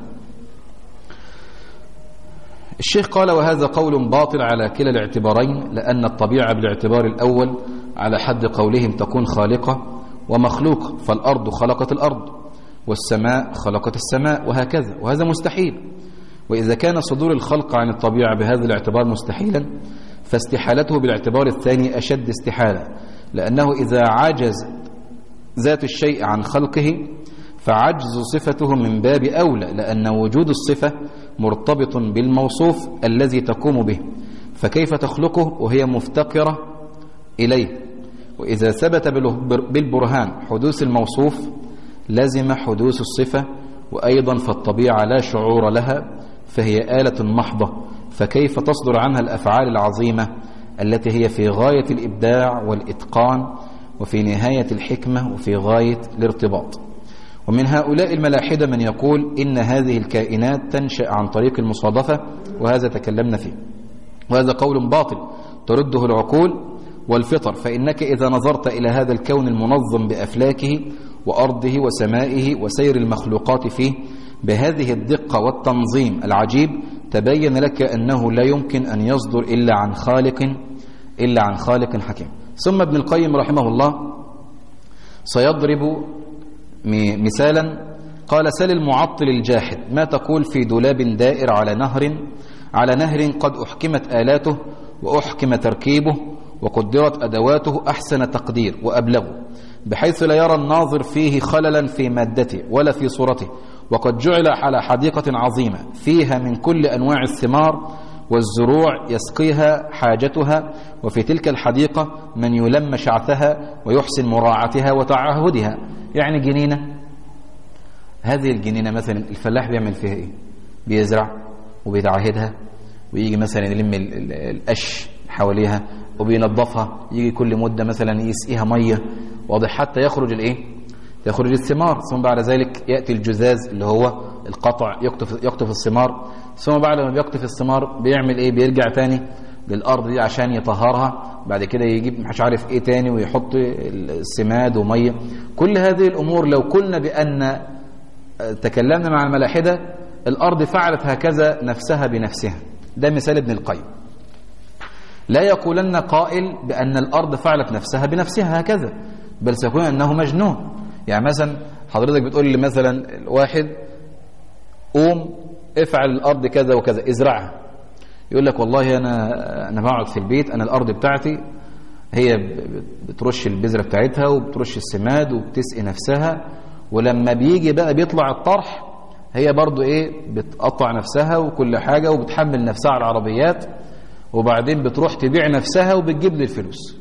الشيخ قال: وهذا قول باطل على كلا الاعتبارين، لأن الطبيعة بالاعتبار الأول على حد قولهم تكون خالقة ومخلوق، فالأرض خلقت الأرض والسماء خلقت السماء وهكذا، وهذا مستحيل. وإذا كان صدور الخلق عن الطبيعة بهذا الاعتبار مستحيلا، فاستحالته بالاعتبار الثاني أشد استحالة، لأنه إذا عجز ذات الشيء عن خلقه فعجز صفته من باب أولى، لأن وجود الصفة مرتبط بالموصوف الذي تقوم به، فكيف تخلقه وهي مفتقرة إليه؟ وإذا ثبت بالبرهان حدوث الموصوف لزم حدوث الصفة، وأيضا فالطبيعة لا شعور لها، فهي آلة محضة، فكيف تصدر عنها الأفعال العظيمة التي هي في غاية الإبداع والإتقان وفي نهاية الحكمة وفي غاية الارتباط؟ ومن هؤلاء الملاحدة من يقول إن هذه الكائنات تنشأ عن طريق المصادفة، وهذا تكلمنا فيه، وهذا قول باطل ترده العقول والفطر. فإنك إذا نظرت إلى هذا الكون المنظم بأفلاكه وأرضه وسمائه وسير المخلوقات فيه بهذه الدقة والتنظيم العجيب، تبين لك أنه لا يمكن أن يصدر إلا عن خالق حكيم. ثم ابن القيم رحمه الله سيضرب مثالا، قال: سل المعطل الجاحد ما تقول في دولاب دائر على نهر قد أحكمت آلاته وأحكم تركيبه وقدرت أدواته أحسن تقدير وأبلغه، بحيث لا يرى الناظر فيه خللا في مادته ولا في صورته، وقد جعل على حديقة عظيمة فيها من كل أنواع الثمار والزروع يسقيها حاجتها، وفي تلك الحديقة من يلم شعثها ويحسن مراعتها وتعهدها. يعني جنينة، هذه الجنينة مثلا الفلاح بيعمل فيها إيه؟ بيزرع وبيتعهدها، ويجي مثلا يلم القش حواليها وبينظفها، يجي كل مدة مثلا يسقيها مية واضح حتى يخرج الثمار، ثم بعد ذلك يأتي الجزاز اللي هو القطع يقطف الثمار، ثم بعد ما بيقطف الثمار بيعمل ايه؟ بيرجع تاني للأرض دي عشان يطهرها، بعد كده يجيب مش عارف ايه تاني ويحط السماد ومية. كل هذه الأمور لو قلنا بأن تكلمنا مع الملاحدة الأرض فعلت هكذا نفسها بنفسها، ده مثال ابن القيم. لا يقولن قائل بأن الأرض فعلت نفسها بنفسها هكذا، بل سيكون أنه مجنون. يعني مثلا حضرتك بتقول لي مثلا واحد قوم افعل الأرض كذا وكذا، ازرعها، يقول لك والله أنا بقعد في البيت، أنا الأرض بتاعتي هي بترش البذرة بتاعتها وبترش السماد وبتسقي نفسها، ولما بيجي بقى بيطلع الطرح هي برضو ايه بتقطع نفسها وكل حاجة وبتحمل نفسها على العربيات، وبعدين بتروح تبيع نفسها وبتجيب لي الفلوس.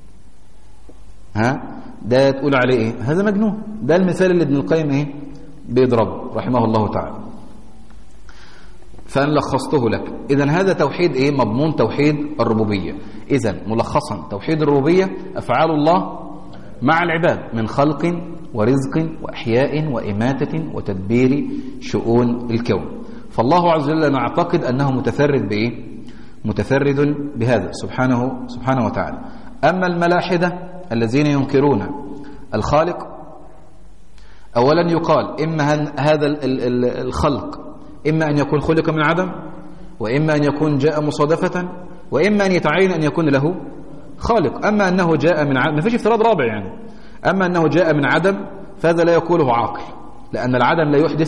ده تقول عليه ايه؟ هذا مجنون. ده المثال اللي ابن القيم ايه بيضربه رحمه الله تعالى. فأنا لخصته لك. إذن هذا توحيد ايه؟ مضمون توحيد الربوبية. إذن ملخصا توحيد الربوبية أفعال الله مع العباد من خلق ورزق وإحياء وإماتة وتدبير شؤون الكون. فالله عز وجل نعتقد أنه متفرد بإيه؟ متفرد بهذا سبحانه وتعالى. أما الملاحدة الذين ينكرون الخالق، أولا يقال إما هذا الخلق إما أن يكون خلق من عدم، وإما أن يكون جاء مصادفة، وإما أن يتعين أن يكون له خالق. أما أنه جاء من عدم، ما فيش افتراض رابع يعني. أما أنه جاء من عدم فهذا لا يقوله عاقل، لأن العدم لا يحدث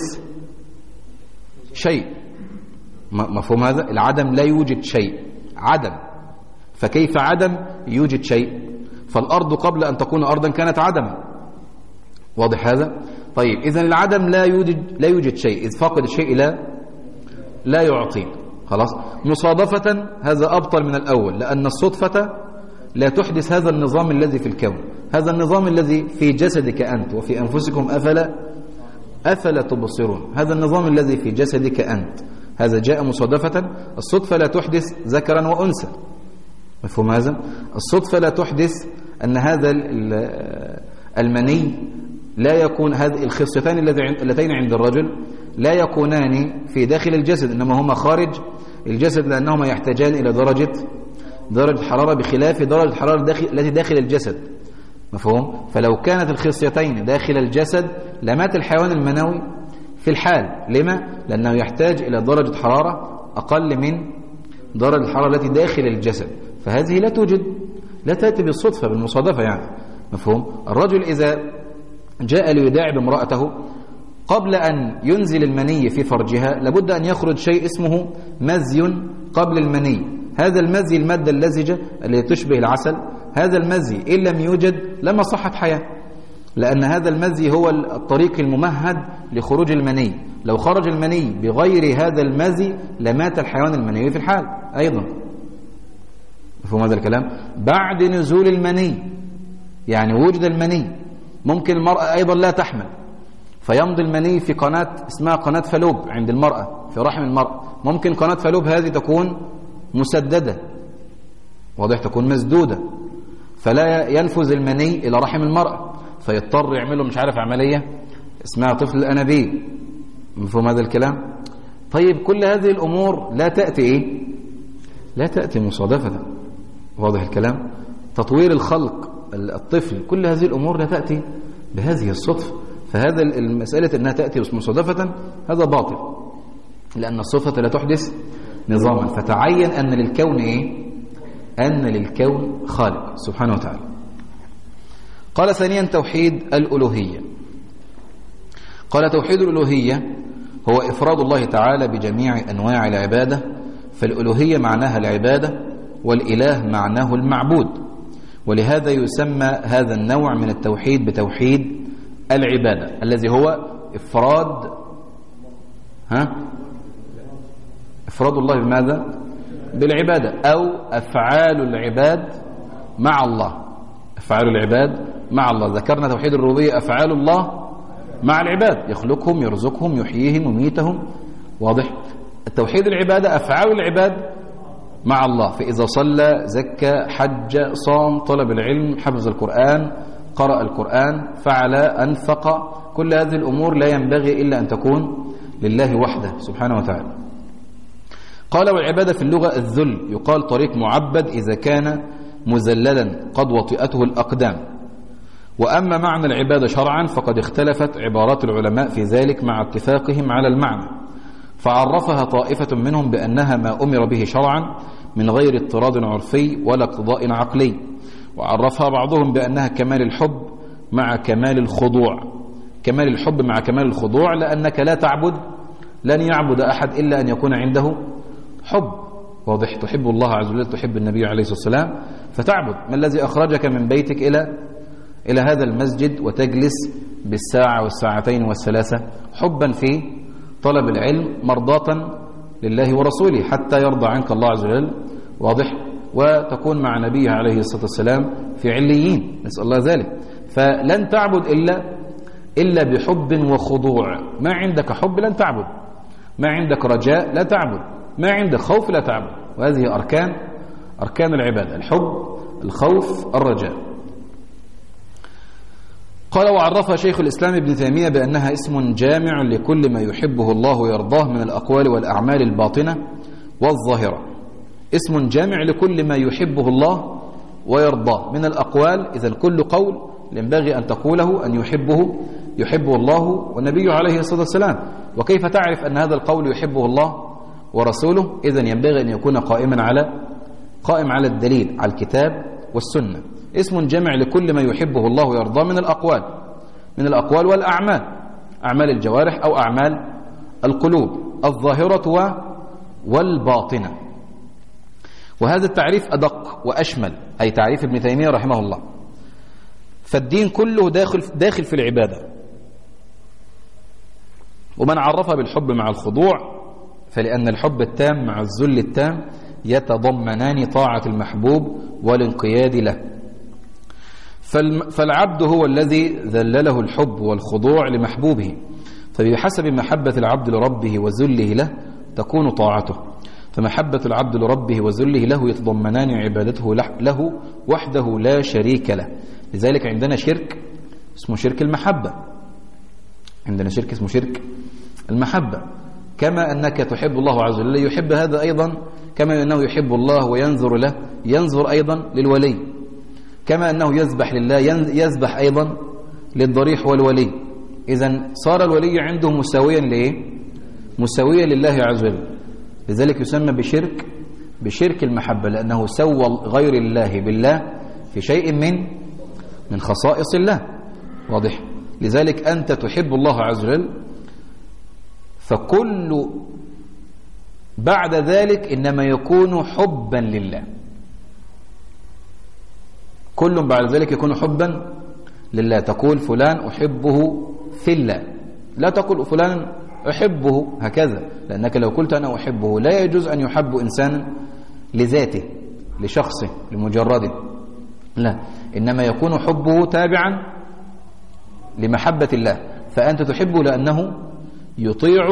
شيء. مفهوم هذا؟ العدم لا يوجد شيء، عدم، فكيف عدم يوجد شيء؟ فالأرض قبل أن تكون أرضا كانت عدما. واضح هذا؟ طيب إذن العدم لا يوجد شيء، إذ فاقد الشيء لا يعطي. خلاص. مصادفة هذا أبطل من الأول، لأن الصدفة لا تحدث هذا النظام الذي في الكون، هذا النظام الذي في جسدك أنت وفي أنفسكم أفلا تبصرون. هذا النظام الذي في جسدك أنت هذا جاء مصادفة. الصدفة لا تحدث ذكرا وأنثى. مفهوم هذا؟ الصدفة لا تحدث أن هذا المني لا يكون، هذه الخصيتين اللتين عند الرجل لا يكونان في داخل الجسد، إنما هما خارج الجسد، لأنهما يحتاجان إلى درجة حرارة بخلاف درجة الحرارة التي داخل الجسد. مفهوم؟ فلو كانت الخصيتين داخل الجسد لمات الحيوان المنوي في الحال. لما؟ لأنه يحتاج إلى درجة حرارة أقل من درجة الحرارة التي داخل الجسد، فهذه لا توجد، لا تأتي بالصدفة بالمصادفة يعني. مفهوم؟ الرجل إذا جاء ليداعب امرأته قبل أن ينزل المني في فرجها لابد أن يخرج شيء اسمه مزي قبل المني. هذا المزي المادة اللزجة التي تشبه العسل، هذا المزي إن لم يوجد لما صحت حياة، لأن هذا المزي هو الطريق الممهد لخروج المني. لو خرج المني بغير هذا المزي لمات الحيوان المنوي في الحال أيضا. مفهوم هذا الكلام؟ بعد نزول المني يعني وجد المني، ممكن المرأة أيضا لا تحمل فيمضي المني في قناة اسمها قناة فالوب عند المرأة في رحم المرأة. ممكن قناة فالوب هذه تكون مسددة، واضح، تكون مسدودة، فلا ينفذ المني إلى رحم المرأة، فيضطر يعمله مش عارف عملية اسمها طفل الأنابيب. مفهوم هذا الكلام؟ طيب كل هذه الأمور لا تأتي إيه؟ لا تأتي مصادفة. واضح الكلام؟ تطوير الخلق، الطفل، كل هذه الأمور لا تأتي بهذه الصدفة. فهذا المسألة أنها تأتي مصادفة هذا باطل، لأن الصدفة لا تحدث نظاما. فتعين أن للكون إيه؟ أن للكون خالق سبحانه وتعالى. قال ثانيا توحيد الألوهية. قال توحيد الألوهية هو إفراد الله تعالى بجميع أنواع العبادة، فالألوهية معناها العبادة والإله معناه المعبود، ولهذا يسمى هذا النوع من التوحيد بتوحيد العبادة الذي هو إفراد إفراد الله بماذا؟ بالعبادة، أو أفعال العباد مع الله. أفعال العباد مع الله. ذكرنا توحيد الربوبية أفعال الله مع العباد، يخلقهم يرزقهم يحييهم يميتهم. واضح؟ التوحيد العبادة أفعال العباد مع الله، فإذا صلى زكى حج صام طلب العلم حفظ القرآن قرأ القرآن فعل أنفق، كل هذه الأمور لا ينبغي إلا أن تكون لله وحده سبحانه وتعالى. قال والعبادة في اللغة الذل، يقال طريق معبد إذا كان مذللا قد وطئته الأقدام. وأما معنى العبادة شرعا فقد اختلفت عبارات العلماء في ذلك مع اتفاقهم على المعنى، فعرفها طائفة منهم بأنها ما أمر به شرعا من غير اضطراد عرفي ولا اقتضاء عقلي، وعرفها بعضهم بأنها كمال الحب مع كمال الخضوع. كمال الحب مع كمال الخضوع، لأنك لا تعبد، لن يعبد أحد إلا أن يكون عنده حب. واضح؟ تحب الله عز وجل، تحب النبي عليه الصلاة والسلام فتعبد. ما الذي أخرجك من بيتك إلى هذا المسجد وتجلس بالساعة والساعتين والثلاثة؟ حبا في طلب العلم مرضاة لله ورسوله حتى يرضى عنك الله عز وجل. واضح؟ وتكون مع نبيه عليه الصلاة والسلام في عليين، نسأل الله ذلك. فلن تعبد إلا بحب وخضوع. ما عندك حب لن تعبد، ما عندك رجاء لا تعبد، ما عندك خوف لا تعبد. وهذه أركان العبادة: الحب، الخوف، الرجاء. قال وعرفها شيخ الإسلام ابن تيمية بأنها اسم جامع لكل ما يحبه الله ويرضاه من الأقوال والأعمال الباطنة والظاهرة. اسم جامع لكل ما يحبه الله ويرضاه من الأقوال، إذا كل قول ينبغي أن تقوله أن يحبه الله والنبي عليه الصلاة والسلام. وكيف تعرف أن هذا القول يحبه الله ورسوله؟ إذن ينبغي أن يكون قائم على الدليل، على الكتاب والسنة. اسم جمع لكل ما يحبه الله ويرضاه من الأقوال والأعمال، أعمال الجوارح أو أعمال القلوب الظاهرة والباطنة. وهذا التعريف أدق وأشمل، أي تعريف ابن تيمية رحمه الله. فالدين كله داخل في العبادة. ومن عرفها بالحب مع الخضوع، فلأن الحب التام مع الذل التام يتضمنان طاعة المحبوب والانقياد له. فالعبد هو الذي ذلله الحب والخضوع لمحبوبه، فبحسب محبة العبد لربه وذله له تكون طاعته. فمحبة العبد لربه وذله له يتضمنان عبادته له وحده لا شريك له. لذلك عندنا شرك اسمه شرك المحبة، عندنا شرك اسمه شرك المحبة. كما أنك تحب الله عز وجل يحب هذا أيضا، كما أنه يحب الله وينظر له ينظر أيضا للولي، كما أنه يذبح لله يذبح أيضا للضريح والولي. إذن صار الولي عنده مساويا لله عز وجل. لذلك يسمى بشرك المحبة، لأنه سوى غير الله بالله في شيء من خصائص الله. واضح؟ لذلك أنت تحب الله عز وجل، فكل بعد ذلك إنما يكون حبا لله. كل بعد ذلك يكون حبا لله. تقول فلان أحبه في الله، لا تقول فلان أحبه هكذا، لأنك لو قلت أنا أحبه لا يجوز أن يحب إنسان لذاته لشخصه لمجرده، لا، إنما يكون حبه تابعا لمحبة الله. فأنت تحبه لأنه يطيع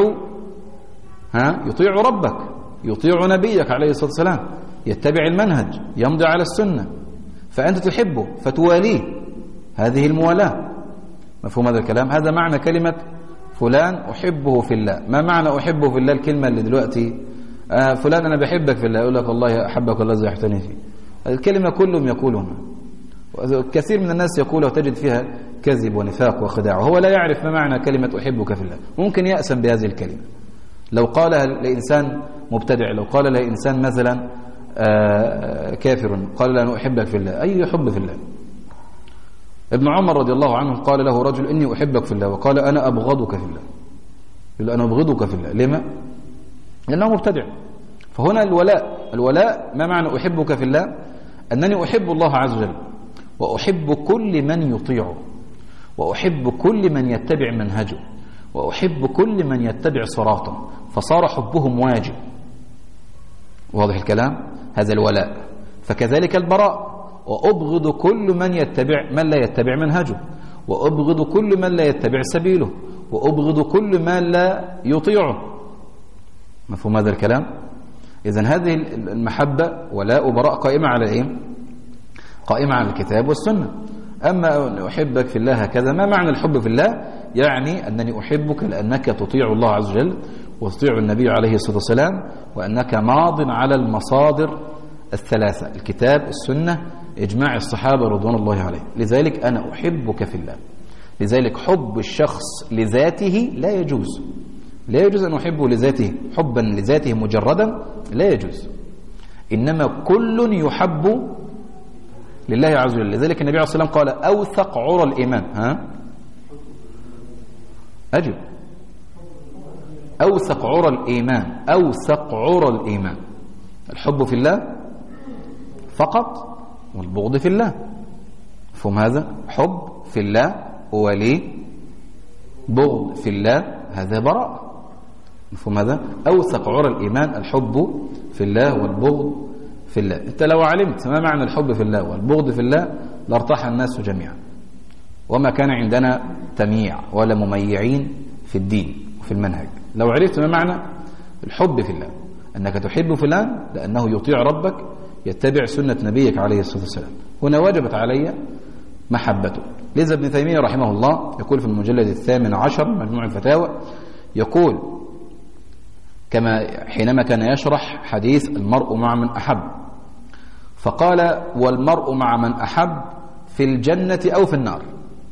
ربك، يطيع نبيك عليه الصلاة والسلام، يتبع المنهج، يمضي على السنة، فأنت تحبه فتواليه. هذه الموالاة. مفهوم هذا الكلام؟ هذا معنى كلمة فلان أحبه في الله. ما معنى أحبه في الله؟ الكلمة اللي دلوقتي فلان أنا بحبك في الله، يقول لك والله أحبك الله زي يحتني فيه. الكلمة كلهم يقولونها، كثير من الناس يقولها وتجد فيها كذب ونفاق وخداع، وهو لا يعرف ما معنى كلمة أحبك في الله. ممكن يأسم بهذه الكلمة لو قالها لإنسان مبتدع، لو قال لإنسان مثلا كافر قال له أنا أحبك في الله، أي حب في الله؟ ابن عمر رضي الله عنه قال له رجل إني أحبك في الله، وقال أنا أبغضك في الله. يقول أنا أبغضك في الله. لما؟ لأنه مبتدع. فهنا الولاء ما معنى أحبك في الله؟ أنني أحب الله عز وجل، وأحب كل من يطيعه، وأحب كل من يتبع منهجه، وأحب كل من يتبع صراطه، فصار حبهم واجب. واضح الكلام؟ هذا الولاء. فكذلك البراء، وأبغض كل من لا يتبع منهجه، وأبغض كل من لا يتبع سبيله، وأبغض كل من لا يطيعه. مفهوم هذا الكلام؟ إذن هذه المحبة ولاء وبراء قائمة على إيه؟ قائمة على الكتاب والسنة. أما أن أحبك في الله هكذا، ما معنى الحب في الله؟ يعني أنني أحبك لأنك تطيع الله عز وجل وتطيع النبي عليه الصلاة والسلام، وأنك ماض على المصادر الثلاثة: الكتاب، السنة، إجماع الصحابة رضوان الله عليهم. لذلك أنا أحبك في الله. لذلك حب الشخص لذاته لا يجوز، لا يجوز أن أحبه لذاته حبا لذاته مجردا، لا يجوز. إنما كل يحب لله عز وجل. لذلك النبي عليه الصلاة والسلام قال أوثق عرى الإيمان. أجب. أوثق عرى الإيمان، أوثق عرى الإيمان الحب في الله فقط، والبغض في الله. مفهوم هذا؟ حب في الله هو لي، بغض في الله هذا براء. مفهوم هذا؟ أوثق عرى الإيمان الحب في الله والبغض في الله. أنت لو علمت ما معنى الحب في الله والبغض في الله لارتاح الناس جميعا، وما كان عندنا تمييع ولا مميعين في الدين وفي المنهج. لو عرفت ما معنى الحب في الله، أنك تحب فلان لأنه يطيع ربك، يتبع سنة نبيك عليه الصلاة والسلام، هنا وجبت علي محبته. لذا ابن تيمية رحمه الله يقول في المجلد 18 من مجموع الفتاوى، يقول كما حينما كان يشرح حديث المرء مع من أحب، فقال والمرء مع من أحب في الجنة أو في النار.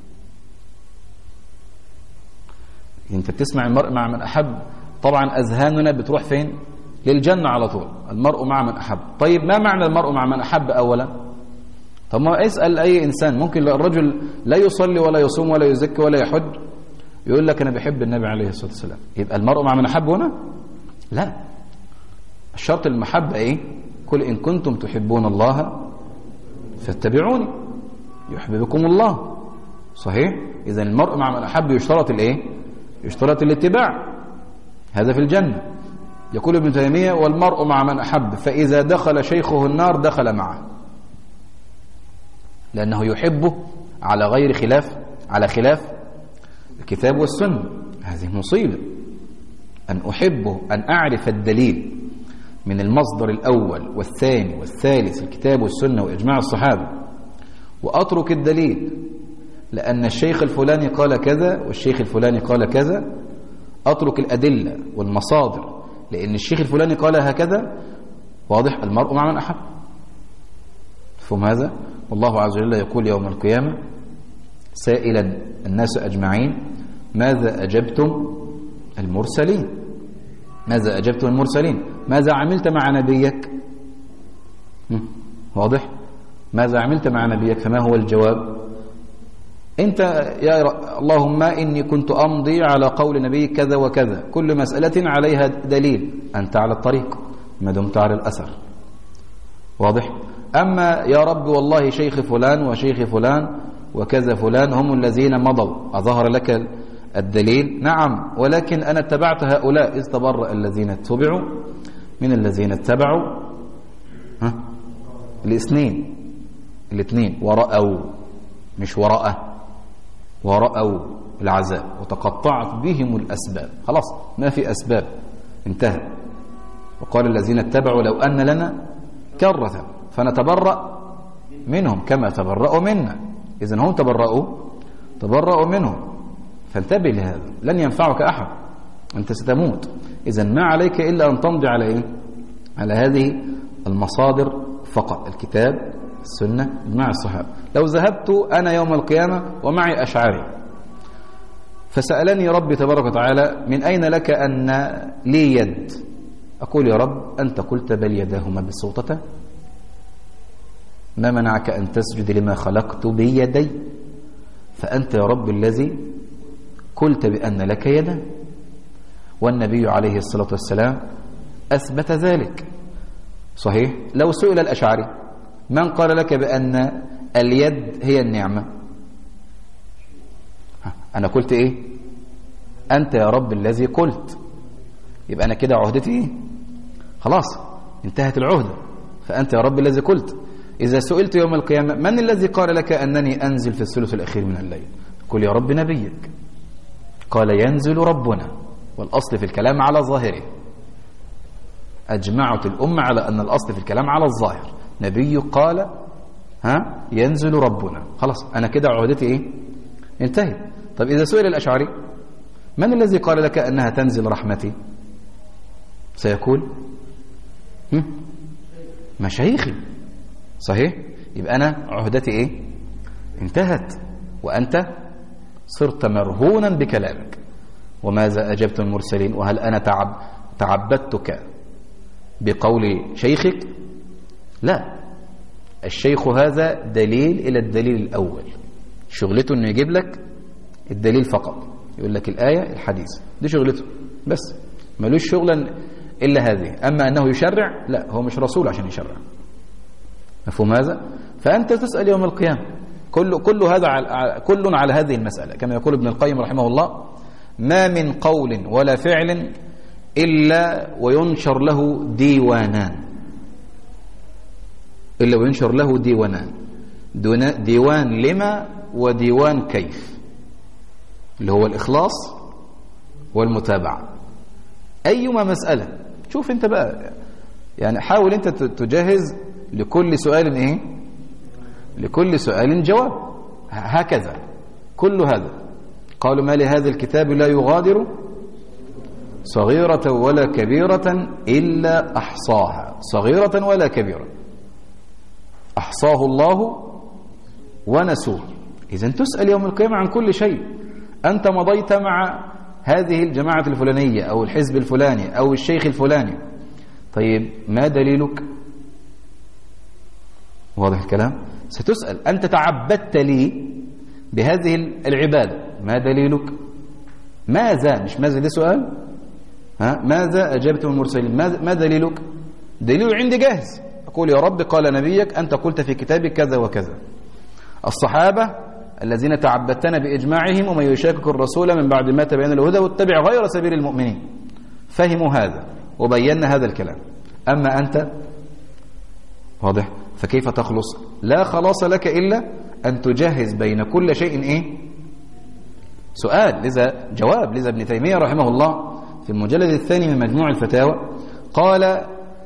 انت بتسمع المرء مع من أحب، طبعا أذهاننا بتروح فين؟ للجنة على طول. المرء مع من أحب. طيب ما معنى المرء مع من أحب أولا؟ طب ما اسأل أي إنسان، ممكن الرجل لا يصلي ولا يصوم ولا يزكي ولا يحج يقول لك أنا بحب النبي عليه الصلاة والسلام، يبقى المرء مع من أحب هنا؟ لا، الشرط المحبة إيه؟ قل إن كنتم تحبون الله فاتبعوني يحببكم الله. صحيح؟ إذن المرء مع من أحب يشترط الإيه؟ يشترط الاتباع. هذا في الجنة. يقول ابن تيمية والمرء مع من أحب، فإذا دخل شيخه النار دخل معه، لأنه يحبه على غير خلاف، على خلاف الكتاب والسنة. هذه مصيبة، أن أحبه، أن أعرف الدليل من المصدر الأول والثاني والثالث الكتاب والسنة وإجماع الصحابة، وأترك الدليل لأن الشيخ الفلاني قال كذا والشيخ الفلاني قال كذا، أترك الأدلة والمصادر لأن الشيخ الفلاني قال هكذا. واضح؟ المرء مع من أحب. فهم هذا؟ والله عز وجل يقول يوم القيامة سائلا الناس أجمعين ماذا أجبتم المرسلين؟ ماذا أجبتم المرسلين؟ ماذا عملت مع نبيك؟ واضح؟ ماذا عملت مع نبيك؟ فما هو الجواب؟ أنت يا اللهم إني كنت أمضي على قول نبيك كذا وكذا، كل مسألة عليها دليل، أنت على الطريق ما دمت على الأثر. واضح؟ أما يا رب والله شيخ فلان وشيخ فلان وكذا فلان هم الذين مضوا، أظهر لك الدليل؟ نعم، ولكن أنا اتبعت هؤلاء إذ تبرأ الذين اتبعوا من الذين اتبعوا. الاثنين ورأوا، مش ورأى، ورأوا العذاب وتقطعت بهم الأسباب. خلاص ما في أسباب، انتهى. وقال الذين اتبعوا لو أن لنا كرة فنتبرأ منهم كما تبرأوا منا. إذن هم تبرأوا منهم، فانتبه لهذا، لن ينفعك أحد، أنت ستموت. إذن ما عليك إلا أن تمضي على إيه؟ على هذه المصادر فقط، الكتاب السنة مع الصحابة. لو ذهبت أنا يوم القيامة ومعي أشعري فسألني ربي تبارك وتعالى من أين لك أن لي يد؟ أقول يا رب أنت قلت بل يداه مبسوطتان، ما منعك أن تسجد لما خلقت بيدي؟ فأنت يا رب الذي قلت بأن لك يدا، والنبي عليه الصلاة والسلام أثبت ذلك. صحيح؟ لو سئل الأشعري من قال لك بأن اليد هي النعمة؟ أنا قلت إيه؟ أنت يا رب الذي قلت. يبقى أنا كده عهدتي إيه؟ خلاص انتهت العهدة، فأنت يا رب الذي قلت. إذا سئلت يوم القيامة من الذي قال لك أنني أنزل في الثلث الأخير من الليل؟ قل يا رب نبيك قال ينزل ربنا، والأصل في الكلام على ظاهره. أجمعت الأمة على أن الأصل في الكلام على الظاهر. نبي قال ينزل ربنا، خلاص أنا كده عهدتي إيه؟ انتهت. طب إذا سئل الأشعري من الذي قال لك أنها تنزل رحمتي؟ سيقول مشايخي. صحيح؟ يبقى أنا عهدتي إيه؟ انتهت، وأنت صرت مرهونا بكلامك. وماذا أجبت المرسلين؟ وهل أنا تعبدتك بقول شيخك؟ لا، الشيخ هذا دليل إلى الدليل الأول، شغلته أنه يجيب لك الدليل فقط، يقول لك الآية الحديث، دي شغلته بس، ملوش شغلا إلا هذه. أما أنه يشرع، لا، هو مش رسول عشان يشرع. مفهوم هذا؟ فأنت تسأل يوم القيامة كل على هذه المسألة. كما يقول ابن القيم رحمه الله ما من قول ولا فعل إلا وينشر له ديوانان، ديوان لما وديوان كيف، اللي هو الإخلاص والمتابعة. أيما مسألة شوف أنت بقى، يعني حاول أنت تجهز لكل سؤال إيه؟ لكل سؤال جواب. هكذا كل هذا. قالوا ما لهذا الكتاب لا يغادر صغيرة ولا كبيرة إلا أحصاها. صغيرة ولا كبيرة، أحصاه الله ونسوه. إذن تسأل يوم القيامة عن كل شيء. أنت مضيت مع هذه الجماعة الفلانية أو الحزب الفلاني أو الشيخ الفلاني، طيب ما دليلك؟ واضح الكلام؟ ستسأل. أنت تعبدت لي بهذه العبادة، ما دليلك؟ ماذا؟ مش ماذا، ده سؤال. ماذا أجبتم المرسلين؟ ما دليلك؟ دليل عندي جاهز. أقول يا رب قال نبيك أنت قلت في كتابك كذا وكذا. الصحابة الذين تعبدتنا بإجماعهم ومن يشاكك الرسول من بعد ما تبين الهدى واتبع غير سبيل المؤمنين، فهموا هذا وبينا هذا الكلام. أما أنت، واضح؟ فكيف تخلص؟ لا خلاص لك إلا أن تجهز بين كل شيء إيه؟ سؤال، لذا جواب. لذا ابن تيمية رحمه الله في المجلد الثاني من مجموع الفتاوى قال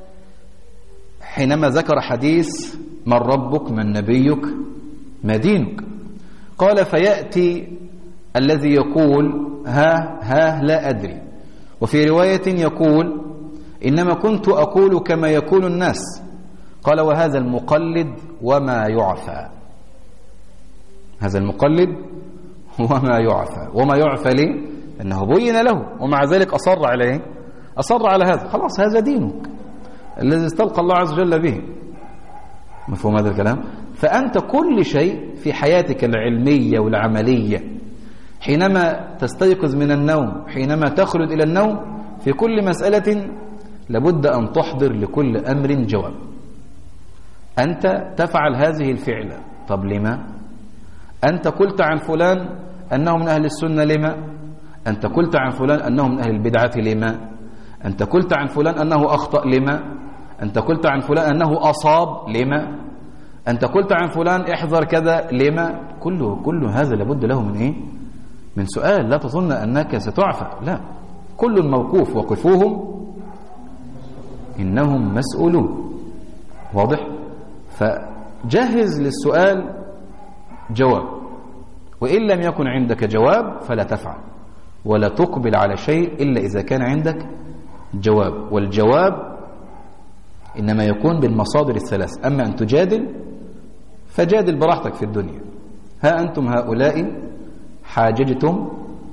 حينما ذكر حديث من ربك من نبيك ما دينك، قال فيأتي الذي يقول ها لا أدري، وفي رواية يقول إنما كنت أقول كما يقول الناس. قال وهذا المقلد وما يعفى. هذا المقلد وما يعفى. وما يعفى ليه؟ أنه بين له ومع ذلك أصر عليه، أصر على هذا. خلاص هذا دينك الذي استلقى الله عز وجل به. مفهوم هذا الكلام؟ فأنت كل شيء في حياتك العلمية والعملية حينما تستيقظ من النوم، حينما تخلد إلى النوم، في كل مسألة لابد أن تحضر لكل أمر جواب. أنت تفعل هذه الفعلة، طب لما؟ أنت قلت عن فلان أنه من أهل السنة، لما؟ أنت قلت عن فلان أنه من أهل البدعة، لما؟ أنت قلت عن فلان أنه أخطأ، لما؟ أنت قلت عن فلان أنه أصاب، لما؟ أنت قلت عن فلان احذر كذا، لما؟ كل هذا لابد له من إيه؟ من سؤال. لا تظن أنك ستعفى، لا، كل موقوف وقفوهم إنهم مسؤولون. واضح؟ فجهز للسؤال جواب، وإن لم يكن عندك جواب فلا تفعل ولا تقبل على شيء إلا إذا كان عندك جواب. والجواب إنما يكون بالمصادر الثلاث. أما أن تجادل فجادل براحتك في الدنيا. ها أنتم هؤلاء حاججتم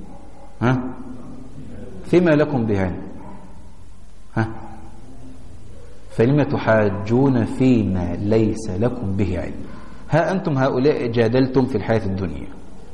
فيما لكم به علم، فلما تحاجون فيما ليس لكم به علم. ها أنتم هؤلاء جادلتم في الحياة الدنيا،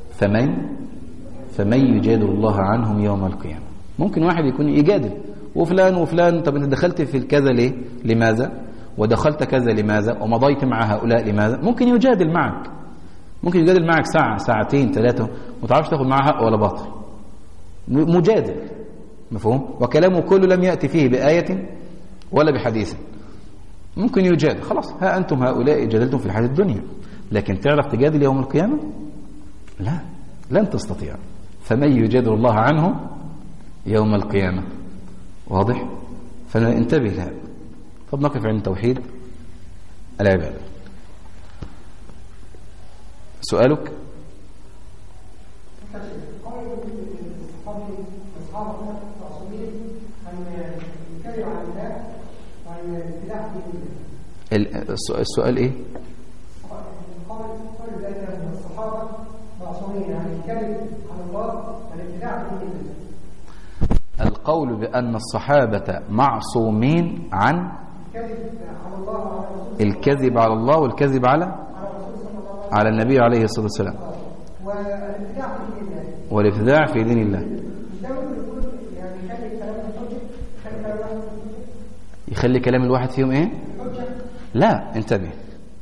فمن يجادل الله عنهم يوم القيامة. ممكن واحد يكون يجادل وفلان، طب انت دخلت في الكذا ليه؟ لماذا؟ ودخلت كذا لماذا؟ ومضيت مع هؤلاء لماذا؟ ممكن يجادل معك ساعة ساعتين ثلاثة ومتعرفش تاخد معها حق ولا باطل. مجادل، مفهوم؟ وكلامه كله لم يأتي فيه بآية ولا بحديث. ممكن يجادل، خلاص. ها أنتم هؤلاء جادلتم في الحياة الدنيا، لكن تعرف تجادل يوم القيامة؟ لا، لن تستطيع. فمن يجادل الله عنه يوم القيامة. واضح؟ فننتبه لهذا. طب نقف عند توحيد العبادة. سؤالك؟ السؤال ايه؟ القول بأن الصحابة معصومين عن الكذب على الله والكذب على النبي عليه الصلاة والسلام والابتداع في دين الله. يخلي كلام الواحد فيهم ايه؟ لا، انتبه.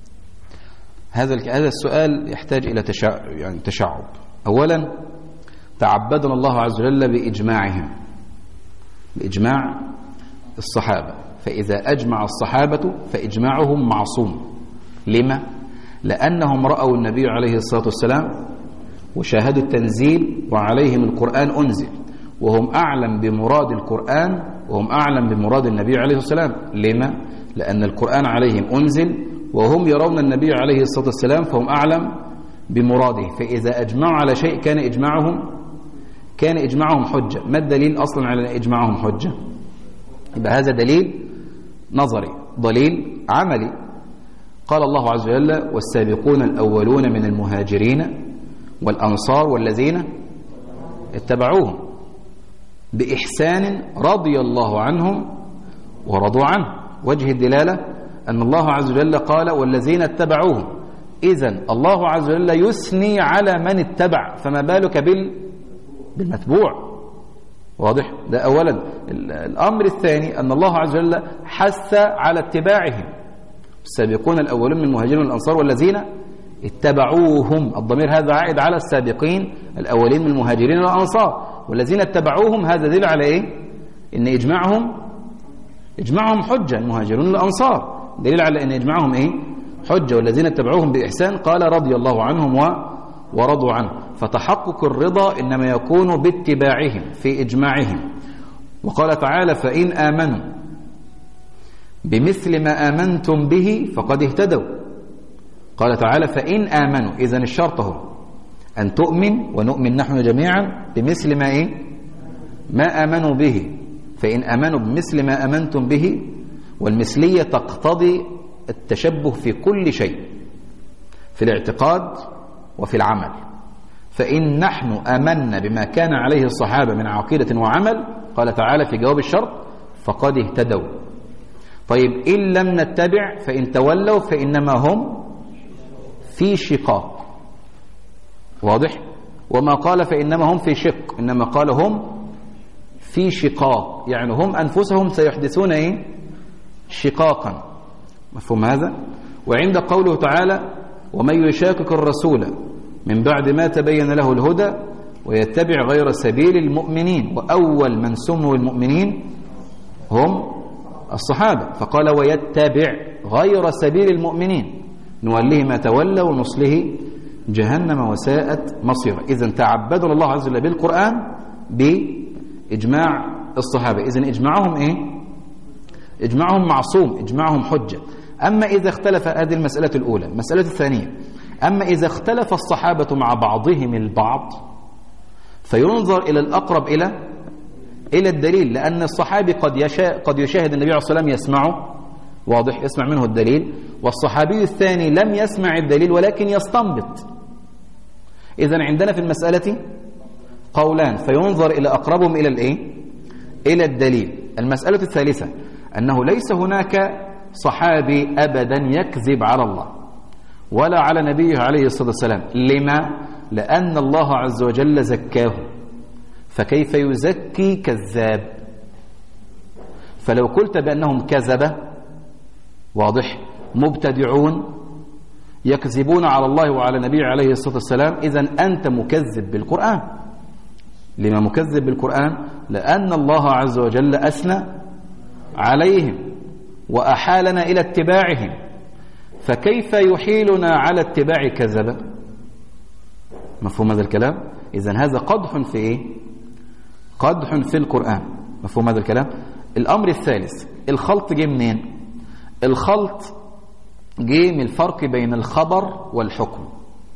هذا السؤال يحتاج إلى تشعب. أولا تعبدنا الله عز وجل بإجماعهم، بإجماع الصحابة. فإذا أجمع الصحابة فإجماعهم معصوم. لما؟ لأنهم رأوا النبي عليه الصلاة والسلام وشاهدوا التنزيل وعليهم القرآن أنزل، وهم أعلم بمراد القرآن وهم أعلم بمراد النبي عليه الصلاة والسلام. لما؟ لأن القرآن عليهم أنزل وهم يرون النبي عليه الصلاة والسلام، فهم أعلم بمراده، فإذا أجمعوا على شيء كان إجماعهم حجة. ما الدليل أصلا على إجماعهم حجة؟ يبقى هذا دليل نظري، دليل عملي. قال الله عز وجل: والسابقون الأولون من المهاجرين والأنصار والذين اتبعوهم بإحسان رضي الله عنهم ورضوا عنه. وجه الدلالة أن الله عز وجل قال: والذين اتبعوهم، إذن الله عز وجل يثني على من اتبع، فما بالك بالمتبوع. واضح؟ ده أولا. الأمر الثاني أن الله عز وجل حث على اتباعهم. السابقون الأولون من المهاجرين والأنصار والذين اتبعوهم، الضمير هذا عائد على السابقين الأولين من المهاجرين والأنصار، والذين اتبعوهم هذا دليل على إيه؟ إن إجماعهم حجة، المهاجرون والأنصار دليل على إن إجماعهم إيه؟ حجة. والذين اتبعوهم بإحسان قال رضي الله عنهم ورضوا عنه. فتحقق الرضا إنما يكون باتباعهم في إجماعهم. وقال تعالى: فإن آمنوا بمثل ما آمنتم به فقد اهتدوا. قال تعالى: فإن آمنوا، إذن الشرط هو أن تؤمن ونؤمن نحن جميعا بمثل ما إيه؟ ما آمنوا به. فإن آمنوا بمثل ما آمنتم به، والمثلية تقتضي التشبه في كل شيء، في الاعتقاد وفي العمل. فإن نحن آمنا بما كان عليه الصحابة من عقيدة وعمل، قال تعالى في جواب الشرط: فقد اهتدوا. طيب إن لم نتبع فإن تولوا فإنما هم في شقاق. واضح؟ وما قال فإنما هم في شق، إنما قال هم في شقاق، يعني هم أنفسهم سيحدثون إيه؟ شقاقا. مفهوم هذا؟ وعند قوله تعالى: ومن يشاقق الرسول من بعد ما تبين له الهدى ويتبع غير سبيل المؤمنين، وأول من سموا المؤمنين هم الصحابة، فقال: ويتبع غير سبيل المؤمنين نوليه ما تولى ونصله جهنم وساءت مصيرا. إذن تعبدنا الله عز وجل بالقرآن بإجماع الصحابة. إذن إجماعهم إيه؟ إجماعهم معصوم، إجماعهم حجة. أما إذا اختلف، هذه المسألة الأولى. المسألة الثانية: أما إذا اختلف الصحابة مع بعضهم البعض فينظر إلى الأقرب إلى الدليل، لأن الصحابي قد يشاهد النبي عليه الصلاة والسلام يسمعه، واضح، يسمع منه الدليل، والصحابي الثاني لم يسمع الدليل ولكن يستنبط. إذن عندنا في المسألة قولان، فينظر إلى أقربهم إلى الدليل. المسألة الثالثة: أنه ليس هناك صحابي أبدا يكذب على الله ولا على نبيه عليه الصلاة والسلام. لما؟ لأن الله عز وجل زكاه، فكيف يزكي كذاب؟ فلو قلت بأنهم كذبة، واضح، مبتدعون يكذبون على الله وعلى نبيه عليه الصلاة والسلام، إذن أنت مكذب بالقرآن. لما مكذب بالقرآن؟ لأن الله عز وجل أثنى عليهم وأحالنا إلى اتباعهم، فكيف يحيلنا على اتباع كذبة؟ مفهوم هذا الكلام؟ إذن هذا قدح في إيه؟ قدح في القرآن. مفهوم هذا الكلام؟ الأمر الثالث: الخلط جه منين؟ الخلط جه من الفرق بين الخبر والحكم.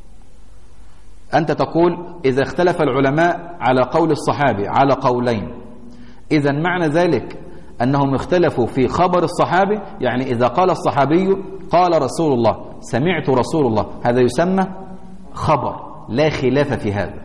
أنت تقول إذا اختلف العلماء على قول الصحابي على قولين، إذن معنى ذلك أنهم اختلفوا في خبر الصحابي، يعني إذا قال الصحابي قال رسول الله، سمعت رسول الله، هذا يسمى خبر، لا خلاف في هذا،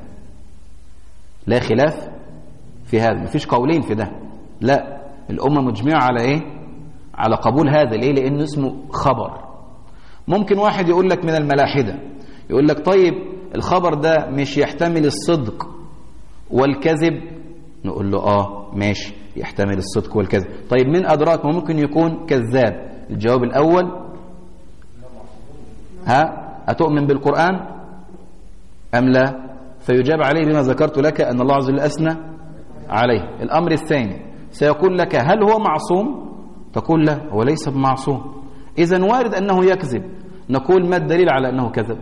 لا خلاف في هذا، مفيش قولين في ده، لا، الأمة مجمعة على إيه؟ على قبول هذا. ليه؟ لأنه اسمه خبر. ممكن واحد يقول لك من الملاحدة، يقول لك طيب الخبر ده مش يحتمل الصدق والكذب؟ نقول له ماشي، يحتمل الصدق والكذب. طيب من أدراك ما ممكن يكون كذاب؟ الجواب الأول: أتؤمن بالقرآن أم لا؟ فيجاب عليه بما ذكرت لك أن الله عز وجل أثنى عليه. الأمر الثاني: سيقول لك هل هو معصوم؟ تقول لا، هو ليس بمعصوم. إذن وارد أنه يكذب. نقول ما الدليل على أنه كذب؟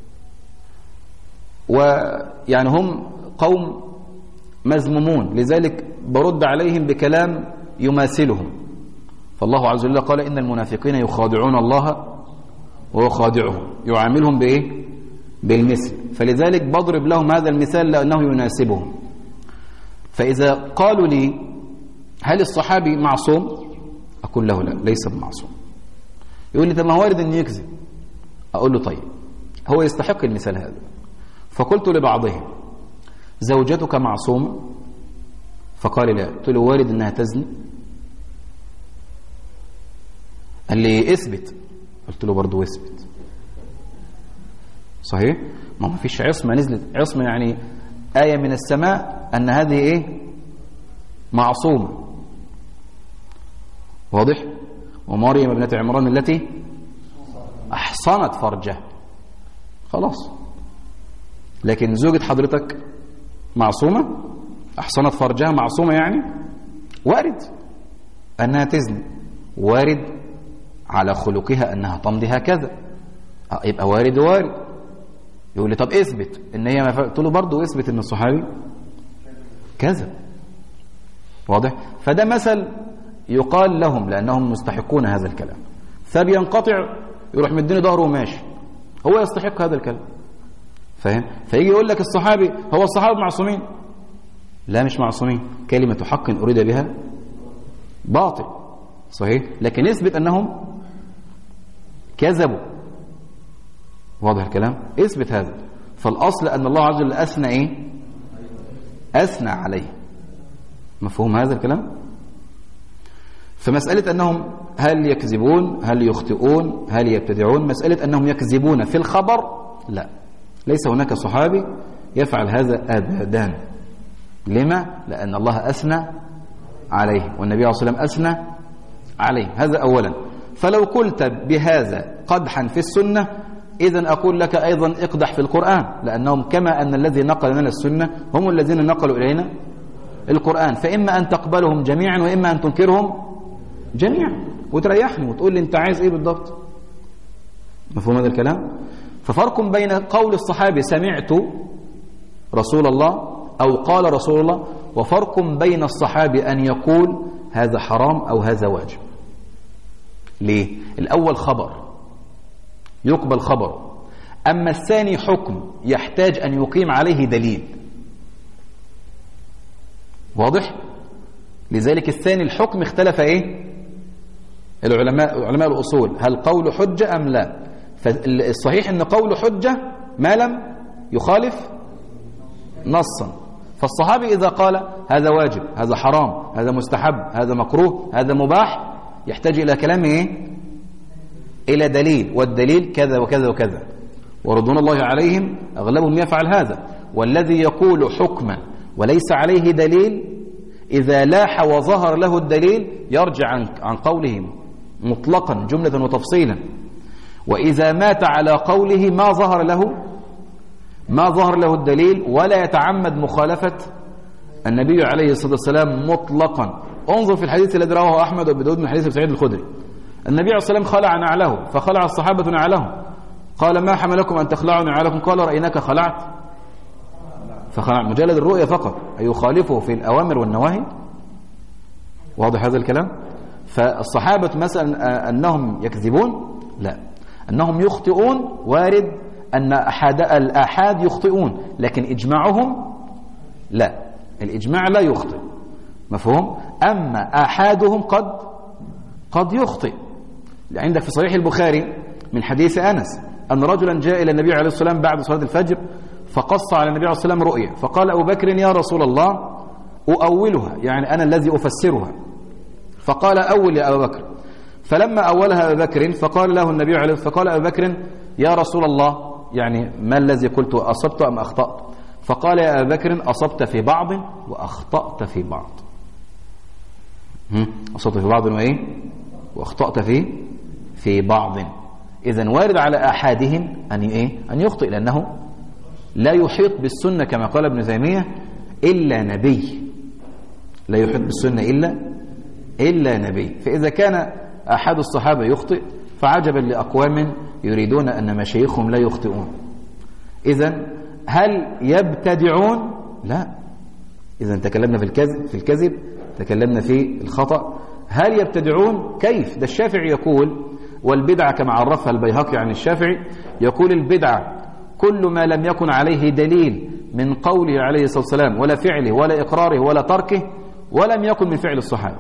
ويعني هم قوم مذمومون، لذلك برد عليهم بكلام يماثلهم. فالله عز وجل قال: إن المنافقين يخادعون الله وهو خادعهم. يعاملهم بإيه؟ بالمثل، فلذلك بضرب لهم هذا المثال لأنه يناسبهم. فإذا قالوا لي هل الصحابي معصوم؟ أقول له لا، ليس بمعصوم. يقول لي طب ما هو وارد أن يكذب. أقول له طيب هو يستحق المثال هذا. فقلت لبعضهم زوجتك معصومة؟ فقال لا. قلت له وارد أنها تزني؟ قال لي اثبت. قلت له برضه اثبت. صحيح؟ ما فيش عصمة نزلت، عصمة يعني آية من السماء أن هذه إيه؟ معصومة. واضح؟ ومريم ابنة عمران التي أحصنت فرجها، خلاص. لكن زوجة حضرتك معصومة؟ أحصنت فرجها معصومة يعني؟ وارد أنها تزني، وارد على خلقها أنها تمضي هكذا، يبقى وارد وارد. يقول لي طب اثبت ان هي ما قلت له برضه اثبت ان الصحابي كذا. واضح؟ فده مثل يقال لهم لانهم مستحقون هذا الكلام، فبينقطع يروح مديني ظهره وماشي، هو يستحق هذا الكلام. فاهم؟ فيجي يقول لك الصحابي، هو الصحابه معصومين؟ لا مش معصومين، كلمه حق اريد بها باطل. صحيح؟ لكن اثبت انهم كذبوا. واضح الكلام؟ اثبت هذا. فالأصل أن الله عز وجل أثنى إيه؟ أثنى عليه. مفهوم هذا الكلام؟ فمسألة أنهم هل يكذبون، هل يخطئون، هل يبتدعون، مسألة أنهم يكذبون في الخبر لا، ليس هناك صحابي يفعل هذا أبدا. لما؟ لأن الله أثنى عليه والنبي عليه الصلاة والسلام أثنى عليه. هذا أولا. فلو قلت بهذا قدحا في السنة إذن أقول لك أيضا اقدح في القرآن، لأنهم كما أن الذي نقل لنا السنة هم الذين نقلوا إلينا القرآن، فإما أن تقبلهم جميعا وإما أن تنكرهم جميعا وتريحني وتقول لي أنت عايز إيه بالضبط. مفهوم هذا الكلام؟ ففرق بين قول الصحابي سمعت رسول الله أو قال رسول الله، وفرق بين الصحابي أن يقول هذا حرام أو هذا واجب. ليه؟ الأول خبر يقبل خبر، أما الثاني حكم يحتاج أن يقيم عليه دليل. واضح؟ لذلك الثاني الحكم اختلف إيه؟ علماء الأصول هل قول حجة أم لا؟ فالصحيح أن قول حجة ما لم يخالف نصا. فالصحابي إذا قال هذا واجب، هذا حرام، هذا مستحب، هذا مكروه، هذا مباح، يحتاج إلى كلام إيه؟ إلى دليل، والدليل كذا وكذا وكذا. ورضوان الله عليهم أغلبهم يفعل هذا. والذي يقول حكما وليس عليه دليل إذا لاح وظهر له الدليل يرجع عن قوله مطلقا جملة وتفصيلا. وإذا مات على قوله ما ظهر له الدليل ولا يتعمد مخالفة النبي عليه الصلاة والسلام مطلقا. انظر في الحديث الذي رواه أحمد وابن داود من حديث سعيد الخدري، النبي عليه الصلاة والسلام خلع نعله فخلع الصحابة نعلهم، قال ما حملكم أن تخلعوا نعلكم؟ قال رأيناك خلعت فخلع. مجرد الرؤية فقط أيخالفه في الأوامر والنواهي؟ واضح هذا الكلام؟ فالصحابة مثلا أنهم يكذبون؟ لا. أنهم يخطئون وارد أن الآحاد يخطئون، لكن إجماعهم لا، الإجماع لا يخطئ. مفهوم؟ أما آحادهم قد يخطئ. عندك في صحيح البخاري من حديث أنس أن رجلا جاء إلى النبي عليه الصلاة والسلام بعد صلاة الفجر فقص على النبي عليه الصلاة والسلام رؤيا، فقال أبو بكر يا رسول الله أؤولها، يعني أنا الذي أفسرها. فقال أول يا أبا بكر. فلما أولها أبو بكر فقال له النبي عليه الصلاة والسلام، فقال أبو بكر يا رسول الله يعني ما الذي قلت، أصبت أم أخطأت؟ فقال يا أبا بكر أصبت في بعض وأخطأت في بعض. أصبت في بعض وإيه؟ وأخطأت في بعض. إذن وارد على أحدهم أن يخطئ، لأنه لا يحيط بالسنة كما قال ابن تيمية إلا نبي، لا يحيط بالسنة إلا نبي. فإذا كان أحد الصحابة يخطئ فعجبا لأقوام يريدون أن مشايخهم لا يخطئون. إذن هل يبتدعون؟ لا. إذن تكلمنا في الكذب، تكلمنا في الخطأ. هل يبتدعون؟ كيف؟ ده الشافعي يقول والبدعة كما عرفها البيهقي عن الشافعي، يقول البدعة كل ما لم يكن عليه دليل من قوله عليه الصلاة والسلام ولا فعله ولا إقراره ولا تركه، ولم يكن من فعل الصحابة.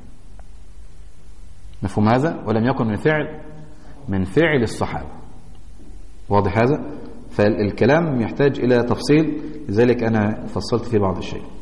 مفهوم هذا؟ ولم يكن من فعل الصحابة. واضح هذا؟ فالكلام يحتاج إلى تفصيل، لذلك أنا فصلت في بعض الشيء.